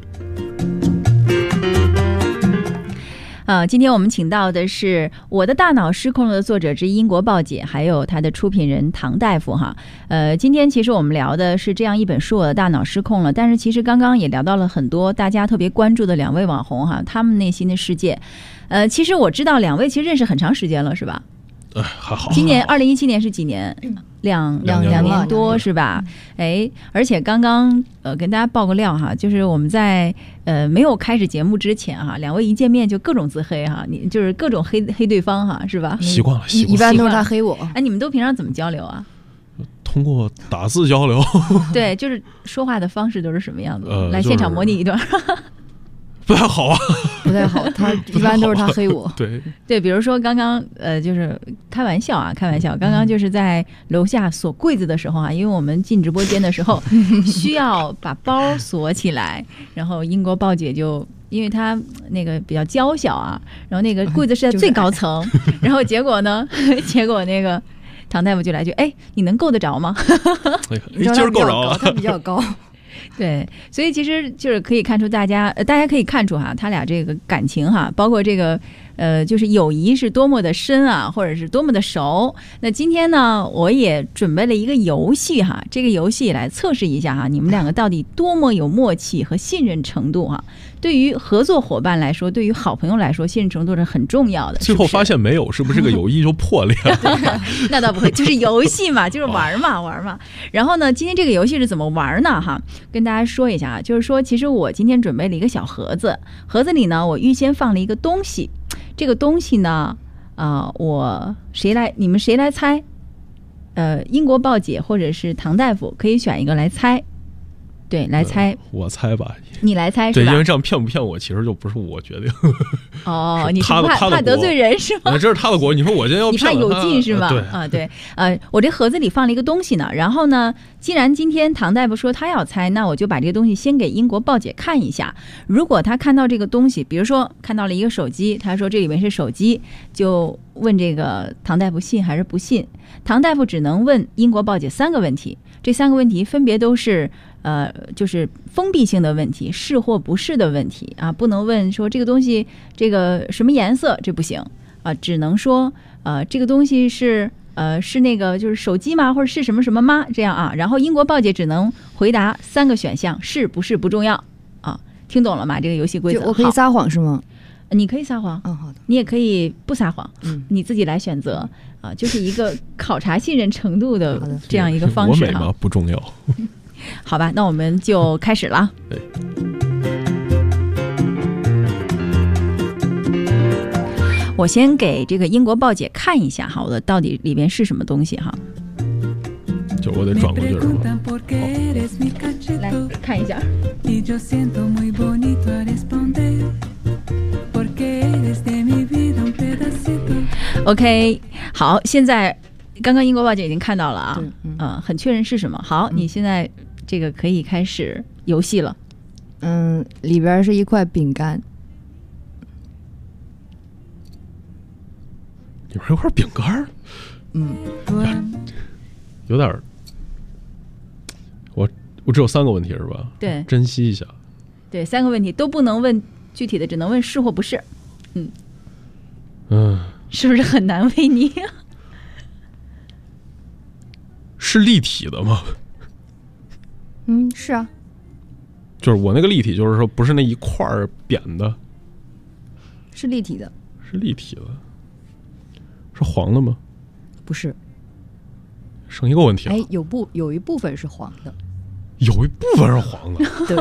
今天我们请到的是《我的大脑失控了》的作者之英国报姐，还有他的出品人唐大夫哈。今天其实我们聊的是这样一本书《我的大脑失控了》，但是其实刚刚也聊到了很多大家特别关注的两位网红哈，他们内心的世界。其实我知道两位其实认识很长时间了，是吧？ 还好。 今年2017年是几年？两年多是吧？而且刚刚跟大家爆个料哈，就是我们在没有开始节目之前哈，两位一见面就各种自黑哈，你就是各种黑对方哈，是吧？ 习惯了， 一般都是他黑我。 你们都平常怎么交流啊？ 通过打字交流。 对，就是说话的方式都是什么样子？来现场模拟一段。 不太好啊， 不太好。他一般都是他黑我。 对，比如说刚刚就是开玩笑。刚刚就是在楼下锁柜子的时候啊，因为我们进直播间的时候需要把包锁起来，然后英国报姐就因为她那个比较娇小啊，然后那个柜子是在最高层，然后结果那个唐大夫就来句，你能够得着吗？ 今儿够着， 他比较高。 对，所以其实就是可以看出大家可以看出哈，他俩这个感情哈，包括这个就是友谊是多么的深啊，或者是多么的熟。那今天呢，我也准备了一个游戏哈，这个游戏来测试一下哈，你们两个到底多么有默契和信任程度哈。对于合作伙伴来说，对于好朋友来说，信任程度是很重要的。 最后发现没有，是不是这个友谊就破裂了？ 那倒不会，就是游戏嘛，就是玩嘛。然后呢，今天这个游戏是怎么玩呢？哈，跟大家说一下啊，就是说，其实我今天准备了一个小盒子，盒子里呢，我预先放了一个东西。这个东西呢，你们谁来猜？英国报姐或者是唐大夫可以选一个来猜。对，来猜。 我猜吧。 你来猜是吧？ 对，因为这样骗不骗我，其实就不是我决定。 你是怕得罪人是吗？ 这是他的国，你说我今天要骗你怕有劲是吗？ 对我这盒子里放了一个东西呢。然后呢，既然今天唐大夫说他要猜，那我就把这个东西先给英国报姐看一下。如果他看到这个东西，比如说看到了一个手机，他说这里面是手机，就问这个唐大夫信还是不信。唐大夫只能问英国报姐3个问题，这3个问题分别都是就是封闭性的问题，是或不是的问题啊，不能问说这个东西这个什么颜色，这不行啊，只能说这个东西是那个就是手机吗，或者是什么什么吗？这样啊，然后英国报姐只能回答3个选项，是不是不重要啊，听懂了吗？这个游戏规则。 我可以撒谎是吗？ 你可以撒谎， 好的。 你也可以不撒谎，你自己来选择啊，就是一个考察信任程度的这样一个方式。 我美吗？不重要。 好吧，那我们就开始了。我先给这个英国报姐看一下哈，我的到底里面是什么东西哈。 就我得转过去是吧？ 来看一下。 OK， 好，现在刚刚英国报姐已经看到了啊，很确认是什么。好，你现在这个可以开始游戏了。 里边是一块饼干。 里边有块饼干？有点。我只有3个问题是吧？ 对， 珍惜一下。 对，3个问题都不能问具体的，只能问是或不是。是不是很难为你？ 是立体的吗？ 是啊。 就是我那个立体，就是说不是那一块扁的， 是立体的。 是立体的。是黄的吗？ 不是。 剩一个问题了。 有一部分是黄的。 有一部分是黄的。 对。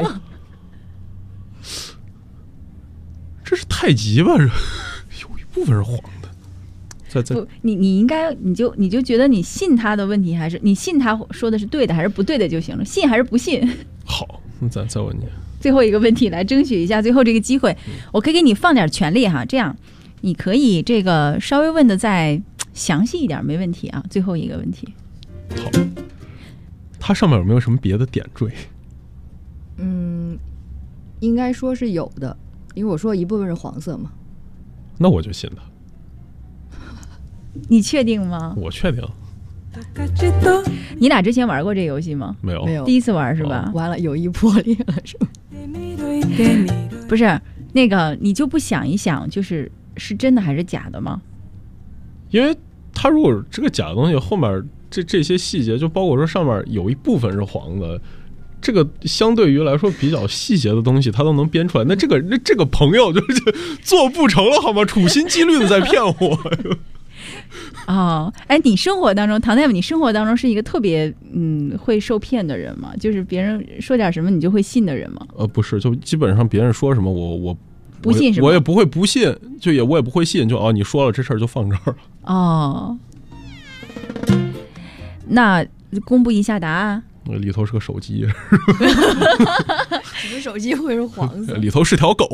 这是太极吧？有一部分是黄的。 不，你应该你就觉得你信他的问题，还是你信他说的是对的还是不对的就行了，信还是不信？ 好，那再问你最后一个问题，来争取一下最后这个机会，我可以给你放点权利哈，这样你可以这个稍微问的再详细一点，没问题啊。最后一个问题。 好，它上面有没有什么别的点缀？ 应该说是有的，因为我说一部分是黄色嘛。 那我就信他。 你确定吗？ 我确定。 你俩之前玩过这游戏吗？ 没有， 第一次玩是吧？ 完了，友谊破裂了是吧？ 不是，那个你就不想一想，是真的还是假的吗？ 因为他如果这个假的东西后面这些细节，就包括说上面有一部分是黄的，这个相对于来说比较细节的东西，他都能编出来。那这个朋友就是做不成了好吗？处心积虑的在骗我。 你生活当中，唐大夫，你生活当中是一个特别会受骗的人吗？就是别人说点什么你就会信的人吗？ 不是，就基本上别人说什么我不信是吗？ 我也不会不信，我也不会信，你说了这事儿就放这儿了。那公布一下答案。 里头是个手机。 什么手机会是黄色？ 里头是条狗。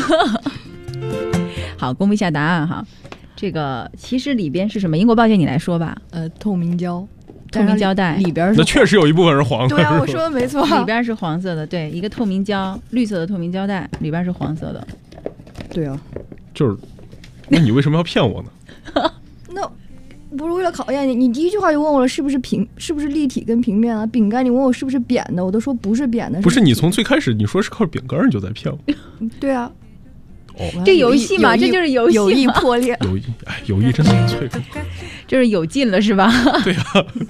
好，公布一下答案哈。这个其实里边是什么？英国报姐你来说吧。 透明胶带里边那确实有一部分是黄的。 对啊，我说的没错， 里边是黄色的，对，一个透明胶，绿色的透明胶带，里边是黄色的。 对啊， 那你为什么要骗我呢？ 那不是为了考验你，你第一句话就问我了是不是立体跟平面啊？饼干你问我是不是扁的，我都说不是扁的。 不是，你从最开始你说是靠饼干，你就在骗我。 对啊。 这游戏嘛，这就是游戏。 友谊破裂， 友谊真的很脆弱。 就是有劲了是吧？ 对啊。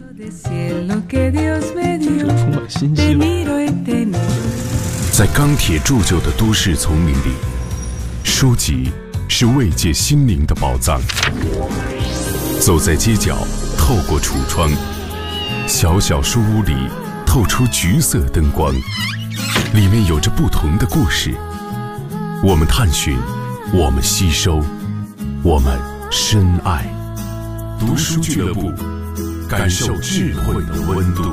这个充满心机了。 在钢铁铸就的都市丛林里，书籍是慰藉心灵的宝藏。走在街角，透过橱窗，小小书屋里透出橘色灯光，里面有着不同的故事。我们探寻，我们吸收，我们深爱。读书俱乐部，感受智慧的温度。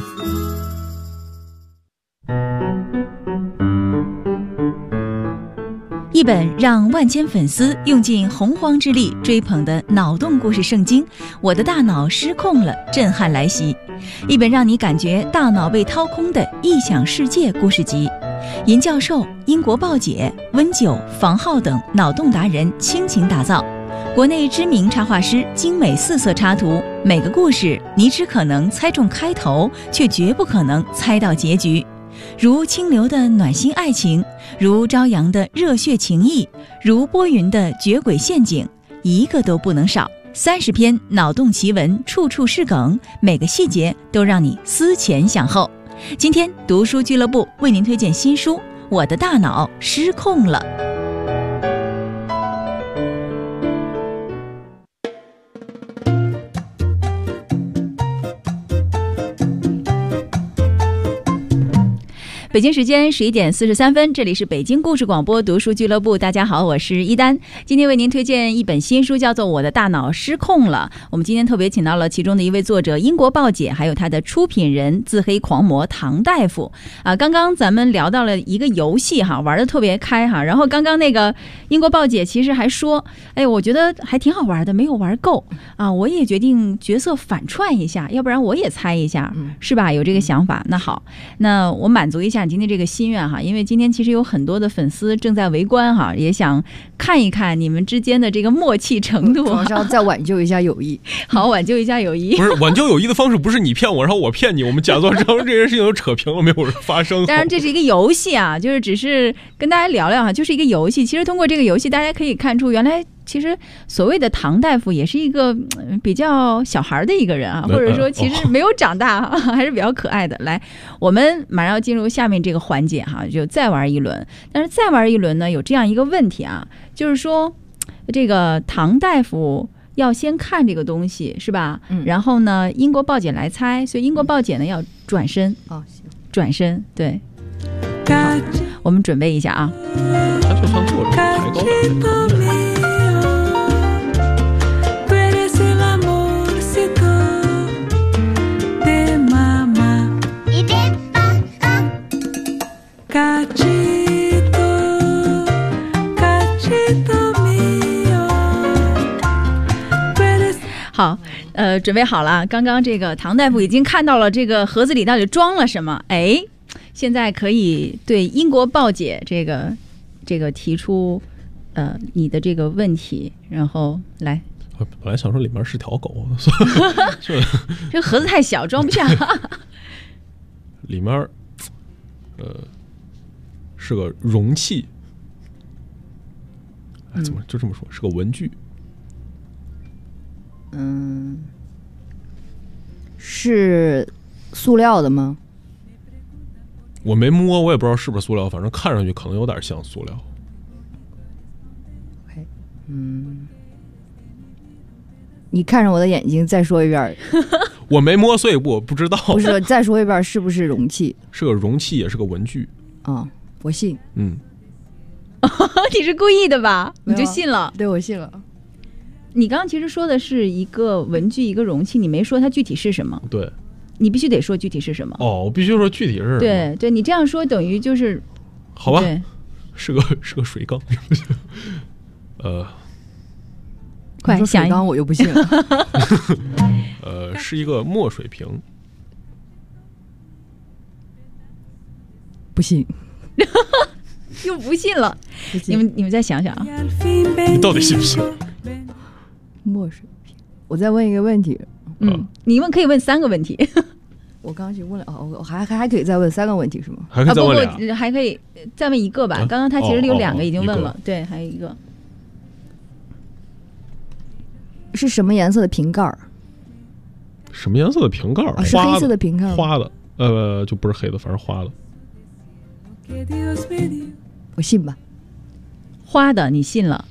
一本让万千粉丝用尽洪荒之力追捧的脑洞故事圣经《我的大脑失控了》震撼来袭，一本让你感觉大脑被掏空的异想世界故事集。尹教授、英国报姐、温九、房浩等脑洞达人倾情打造，国内知名插画师精美4色插图，每个故事你只可能猜中开头，却绝不可能猜到结局。如清流的暖心爱情，如朝阳的热血情谊，如波云的绝轨陷阱，一个都不能少。30篇脑洞奇文，处处是梗，每个细节都让你思前想后。今天读书俱乐部为您推荐新书《我的大脑失控了》。 北京时间11:43，这里是北京故事广播读书俱乐部。大家好，我是一丹，今天为您推荐一本新书，叫做《我的大脑失控了》。我们今天特别请到了其中的一位作者英国报姐，还有他的出品人自黑狂魔唐大夫啊。刚刚咱们聊到了一个游戏哈，玩的特别开哈。然后刚刚那个英国报姐其实还说，哎，我觉得还挺好玩的，没有玩够啊。我也决定角色反串一下，要不然我也猜一下，是吧？有这个想法。那好，那我满足一下你今天这个心愿哈，因为今天其实有很多的粉丝正在围观哈，也想看一看你们之间的这个默契程度， 主要再挽救一下友谊。 好，挽救一下友谊。 不是挽救友谊的方式，不是你骗我，然后我骗你，我们假装这件事情都扯平了，没有人发生。 当然这是一个游戏啊，就是只是跟大家聊聊哈，就是一个游戏。其实通过这个游戏，大家可以看出，原来其实所谓的唐大夫也是一个比较小孩的一个人啊，或者说其实没有长大，还是比较可爱的。来，我们马上要进入下面这个环节哈，就再玩一轮。但是再玩一轮呢，有这样一个问题啊，就是说这个唐大夫要先看这个东西是吧？然后呢，英国报姐来猜，所以英国报姐呢要转身。 哦，行， 转身，对。好，我们准备一下啊。 他就算作者抬高了。 好，准备好了。刚刚这个唐大夫已经看到了这个盒子里到底装了什么。哎，现在可以对英国报姐这个提出你的这个问题，然后来。 本来想说里面是条狗， 这盒子太小，装不下。 里面是个容器。哎，怎么就这么说？是个文具。 是塑料的吗？ 我没摸，我也不知道是不是塑料，反正看上去可能有点像塑料。 OK，你看着我的眼睛，再说一遍。 我没摸，所以我不知道。 不是，再说一遍，是不是容器？ 是个容器，也是个文具。 啊，我信。 你是故意的吧？你就信了？ 对，我信了。 你刚刚其实说的是一个文具，一个容器，你没说它具体是什么。 对， 你必须得说具体是什么。 哦，我必须说具体是什么。 对对，你这样说等于就是好吧，是个水缸。 快想水缸我就不信了。 是一个墨水瓶。 不信。 又不信了。你们再想想啊， 你到底信不信？ 墨水瓶。我再问一个问题。 你可以问3个问题。 我刚刚已经问了我还可以再问3个问题是吗？ 还可以再问俩。 不，还可以再问1个吧。刚刚他其实有2个已经问了，对，还有1个。 是什么颜色的瓶盖？ 什么颜色的瓶盖？ 是黑色的瓶盖。 花的，就不是黑的，反正花的。 我信吧。 花的，你信了？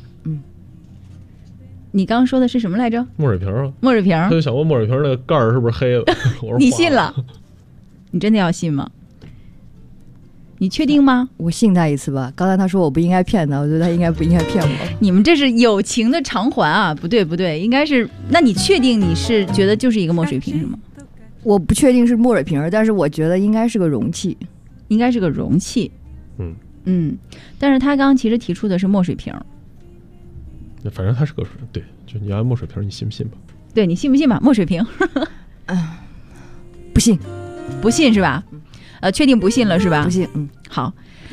你刚刚说的是什么来着？ 墨水瓶啊。 墨水瓶。 他就想问墨水瓶那个盖儿是不是黑的？我说你信了？你真的要信吗？你确定吗？ 我信他一次吧。刚才他说我不应该骗他，我觉得他应该不应该骗我。 你们这是友情的偿还啊！不对，应该是。那你确定你是觉得就是一个墨水瓶是吗？ 我不确定是墨水瓶，但是我觉得应该是个容器。 应该是个容器。但是他刚刚其实提出的是墨水瓶。 反正他是个水，对，就你要墨水瓶，你信不信吧？ 对，你信不信吧？墨水瓶。 不信。 不信是吧？确定不信了是吧？ 不信。 好，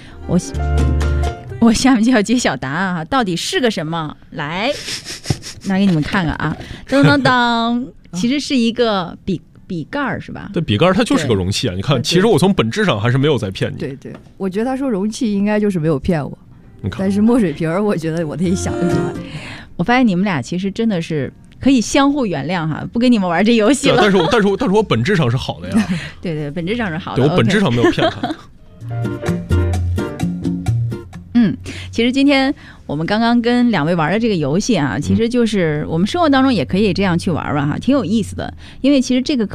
我下面就要揭晓答案啊，到底是个什么？来，拿给你们看看啊！当当当，其实是一个笔盖是吧？ 对，笔盖它就是个容器啊！你看，其实我从本质上还是没有在骗你。 对，我觉得他说容器应该就是没有骗我。但是墨水瓶，我觉得我得想一想。 我发现你们俩其实真的是可以相互原谅哈，不跟你们玩这游戏了。 但是我本质上是好的呀。 对，本质上是好的。 对，我本质上没有骗他。 其实今天我们刚刚跟2位玩的这个游戏啊，其实就是我们生活当中也可以这样去玩玩哈，挺有意思的。因为其实这个可以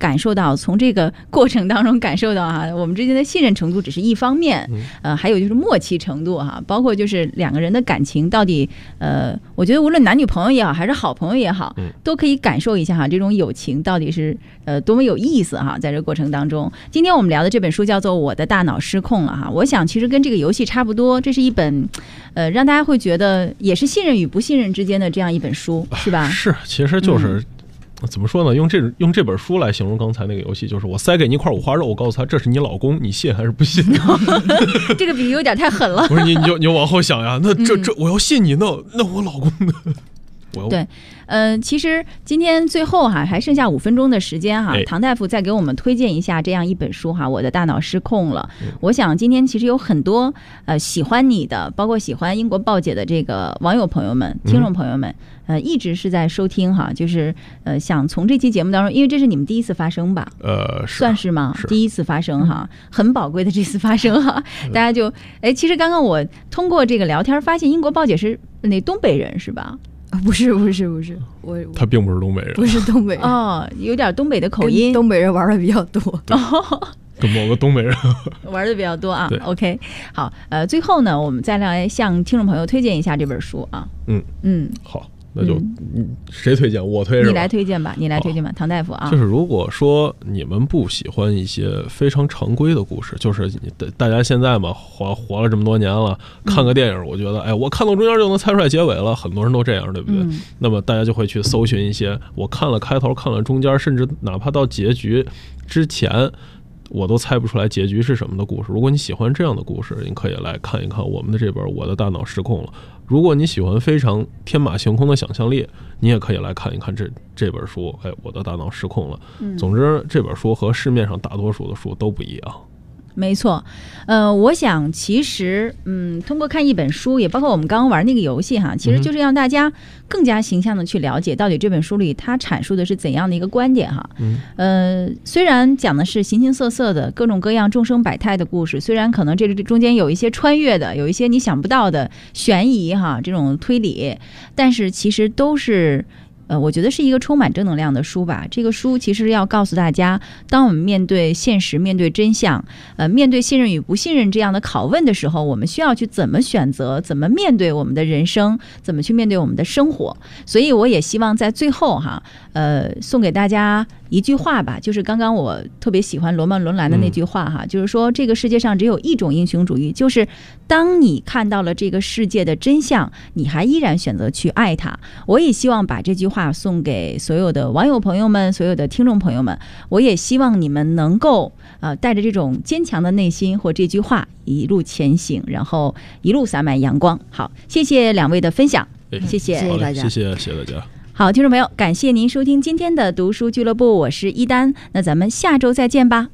感受到，从这个过程当中感受到我们之间的信任程度只是一方面，还有就是默契程度包括就是两个人的感情到底我觉得无论男女朋友也好，还是好朋友也好，都可以感受一下这种友情到底是多么有意思在这个过程当中。今天我们聊的这本书叫做《我的大脑失控了》我想其实跟这个游戏差不多，这是一本让大家会觉得也是信任与不信任之间的这样一本书，是吧？ 是，其实就是怎么说呢？用这本书来形容刚才那个游戏，就是我塞给你一块五花肉，我告诉他这是你老公，你信还是不信？ 这个比喻有点太狠了。 不是你就往后想呀，那这我要信你，那我老公呢？ 对，其实今天最后还剩下5分钟的时间唐大夫再给我们推荐一下这样一本书我的大脑失控了。我想今天其实有很多喜欢你的，包括喜欢英国报姐的这个网友朋友们、听众朋友们，一直是在收听就是想从这期节目当中，因为这是你们第一次发声吧？算是吗？第一次发声很宝贵的这次发声大家就其实刚刚我通过这个聊天发现，英国报姐是那东北人是吧？ 不是， 他并不是东北人， 不是东北人有点东北的口音， 东北人玩的比较多跟某个东北人玩的比较多OK， 好，最后呢，我们再来向听众朋友推荐一下这本书好。那就谁推荐？我推是吧？ 你来推荐吧，唐大夫就是如果说你们不喜欢一些非常常规的故事，就是大家现在嘛活了这么多年了，看个电影，我觉得我看到中间就能猜出来结尾了，很多人都这样，对不对？那么大家就会去搜寻一些我看了开头，看了中间，甚至哪怕到结局之前我都猜不出来结局是什么的故事。如果你喜欢这样的故事，你可以来看一看我们的这本《我的大脑失控了》。如果你喜欢非常天马行空的想象力，你也可以来看一看这本书。我的大脑失控了。总之，这本书和市面上大多数的书都不一样。 没错，我想其实，通过看一本书，也包括我们刚刚玩那个游戏其实就是让大家更加形象的去了解到底这本书里它阐述的是怎样的一个观点虽然讲的是形形色色的各种各样众生百态的故事，虽然可能这中间有一些穿越的，有一些你想不到的悬疑这种推理，但是其实都是我觉得是一个充满正能量的书吧。这个书其实要告诉大家，当我们面对现实、面对真相，面对信任与不信任这样的拷问的时候，我们需要去怎么选择，怎么面对我们的人生，怎么去面对我们的生活。所以我也希望在最后送给大家一句话吧，就是刚刚我特别喜欢罗曼·罗兰的那句话就是说这个世界上只有一种英雄主义，就是当你看到了这个世界的真相，你还依然选择去爱它。我也希望把这句话送给所有的网友朋友们，所有的听众朋友们，我也希望你们能够带着这种坚强的内心或这句话一路前行，然后一路洒满阳光。好，谢谢2位的分享，谢谢大家， 谢谢大家。 好，听众朋友，感谢您收听今天的读书俱乐部，我是一丹，那咱们下周再见吧。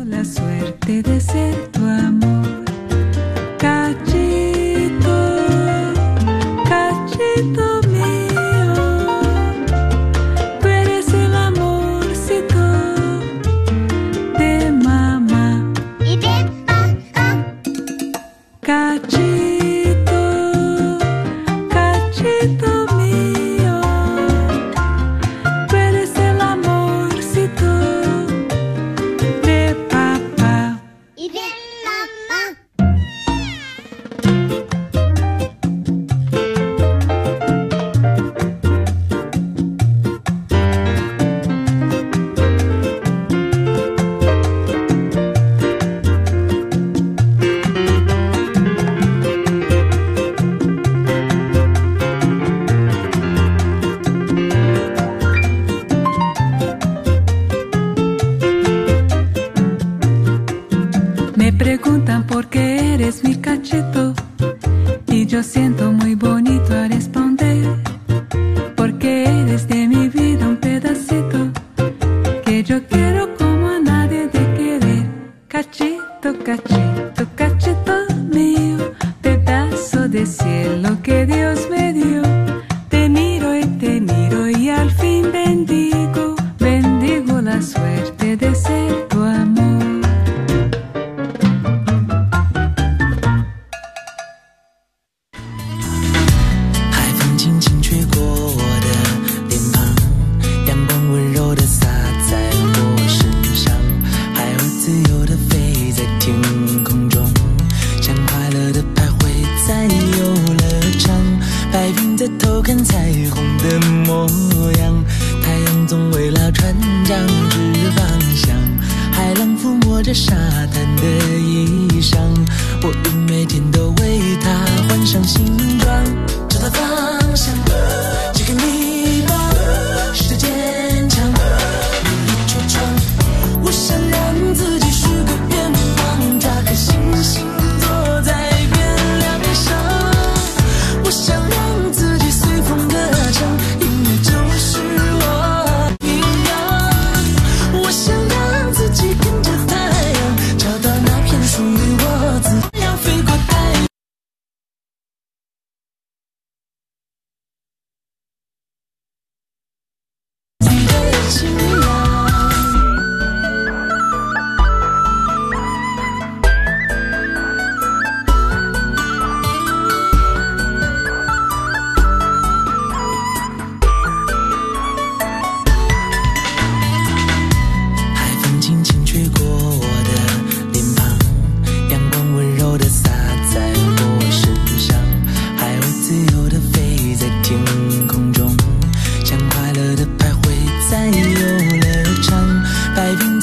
Me preguntan por qué eres mi cachito y yo siento muy bonito a responder, porque eres de mi vida un pedacito que yo quiero como a nadie de querer. Cachito, cachito, cachito mío, pedazo de cielo que Dios me dio. Te miro y al fin bendigo, bendigo la suerte de ser tu amor.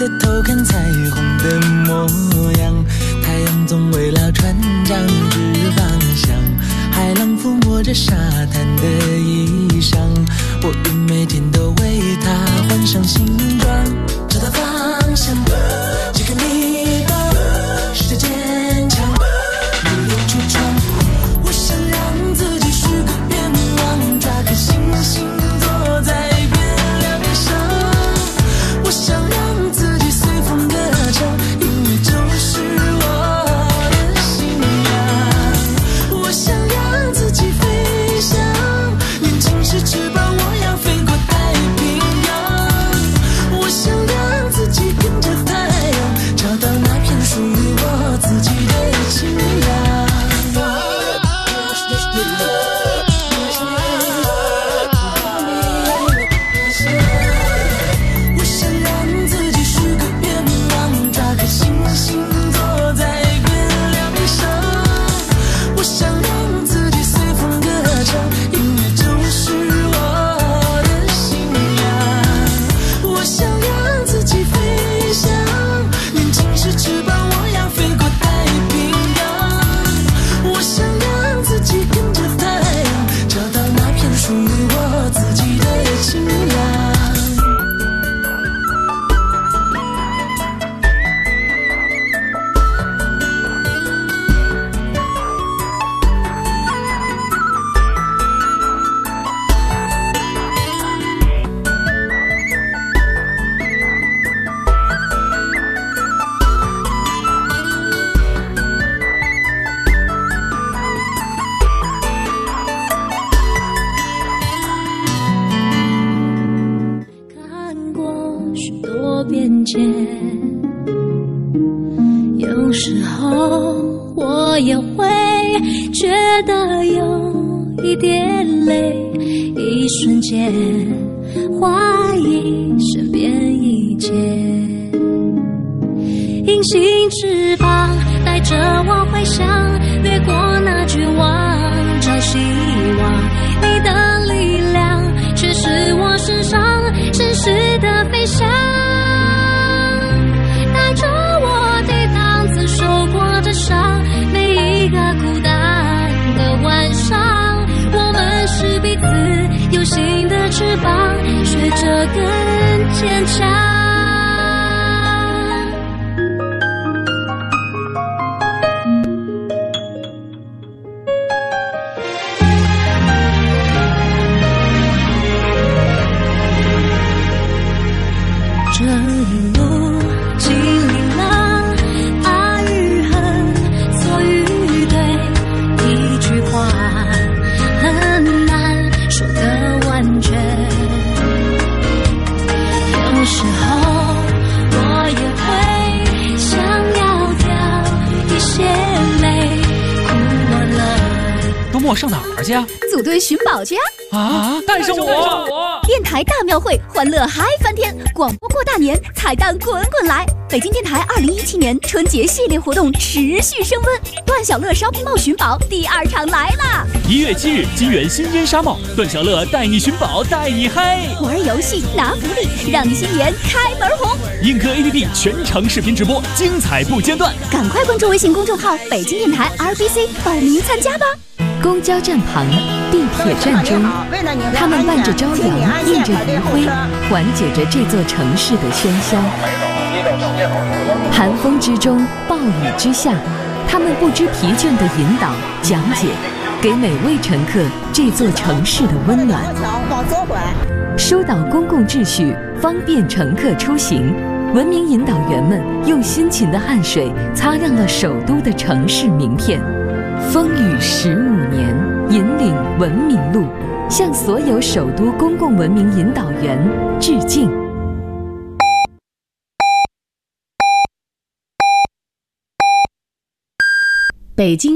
在偷看彩虹的模样，太阳总为了船长指方向，海浪抚摸着沙滩的衣裳，我愿每天都为它换上新装，找到方向，只看你的世界坚强，努力出闯。我想让自己许个愿望，抓颗星星坐在月亮上，我想让自己随风歌唱，音乐就是我的信仰。我想让自己飞翔，年轻时翅膀我要飞过太平洋。我想让自己跟着太阳，找到那片属于我自己的清凉。我想让自己许个愿望，抓颗星星坐在月亮上，我想让自己随风歌唱，音乐就是我的信仰。我想让自己飞翔，年轻时翅膀我要飞过太平洋。我想让自己跟着太阳，找到那片属于我自己的清凉。 看过许多变迁，有时候我也会觉得有一点累，一瞬间怀疑身边一切。隐形翅膀带着我回响，越过那绝望，找希望。你的力量却是我身上真实的飞翔，带着我抵挡曾受过的伤，每一个孤单的晚上，我们是彼此有形的翅膀，学着更坚强。这一路经历了爱与恨，错与对，一句话很难说得完全。有时候我也会想要掉一些泪，哭完了。 周末上哪儿去啊？ 组队寻宝去啊！ 啊，带上我！ 电台大庙会，欢乐嗨翻天！广播过大年，彩蛋滚滚来！北京电台2017年春节系列活动持续升温，段小乐烧瓶帽寻宝第2场来啦！1 月7日，金源新烟纱帽，段小乐带你寻宝，带你嗨！ 玩游戏拿福利，让你新年开门红！ 映客 APP 全程视频直播，精彩不间断！ 赶快关注微信公众号北京电台 RBC 报名参加吧！ 公交站旁，地铁站中，他们伴着朝阳，映着余晖，缓解着这座城市的喧嚣。寒风之中，暴雨之下，他们不知疲倦地引导、讲解，给每位乘客这座城市的温暖。疏导公共秩序，方便乘客出行。文明引导员们用辛勤的汗水擦亮了首都的城市名片。风雨15年，引领文明路，向所有首都公共文明引导员致敬。 北京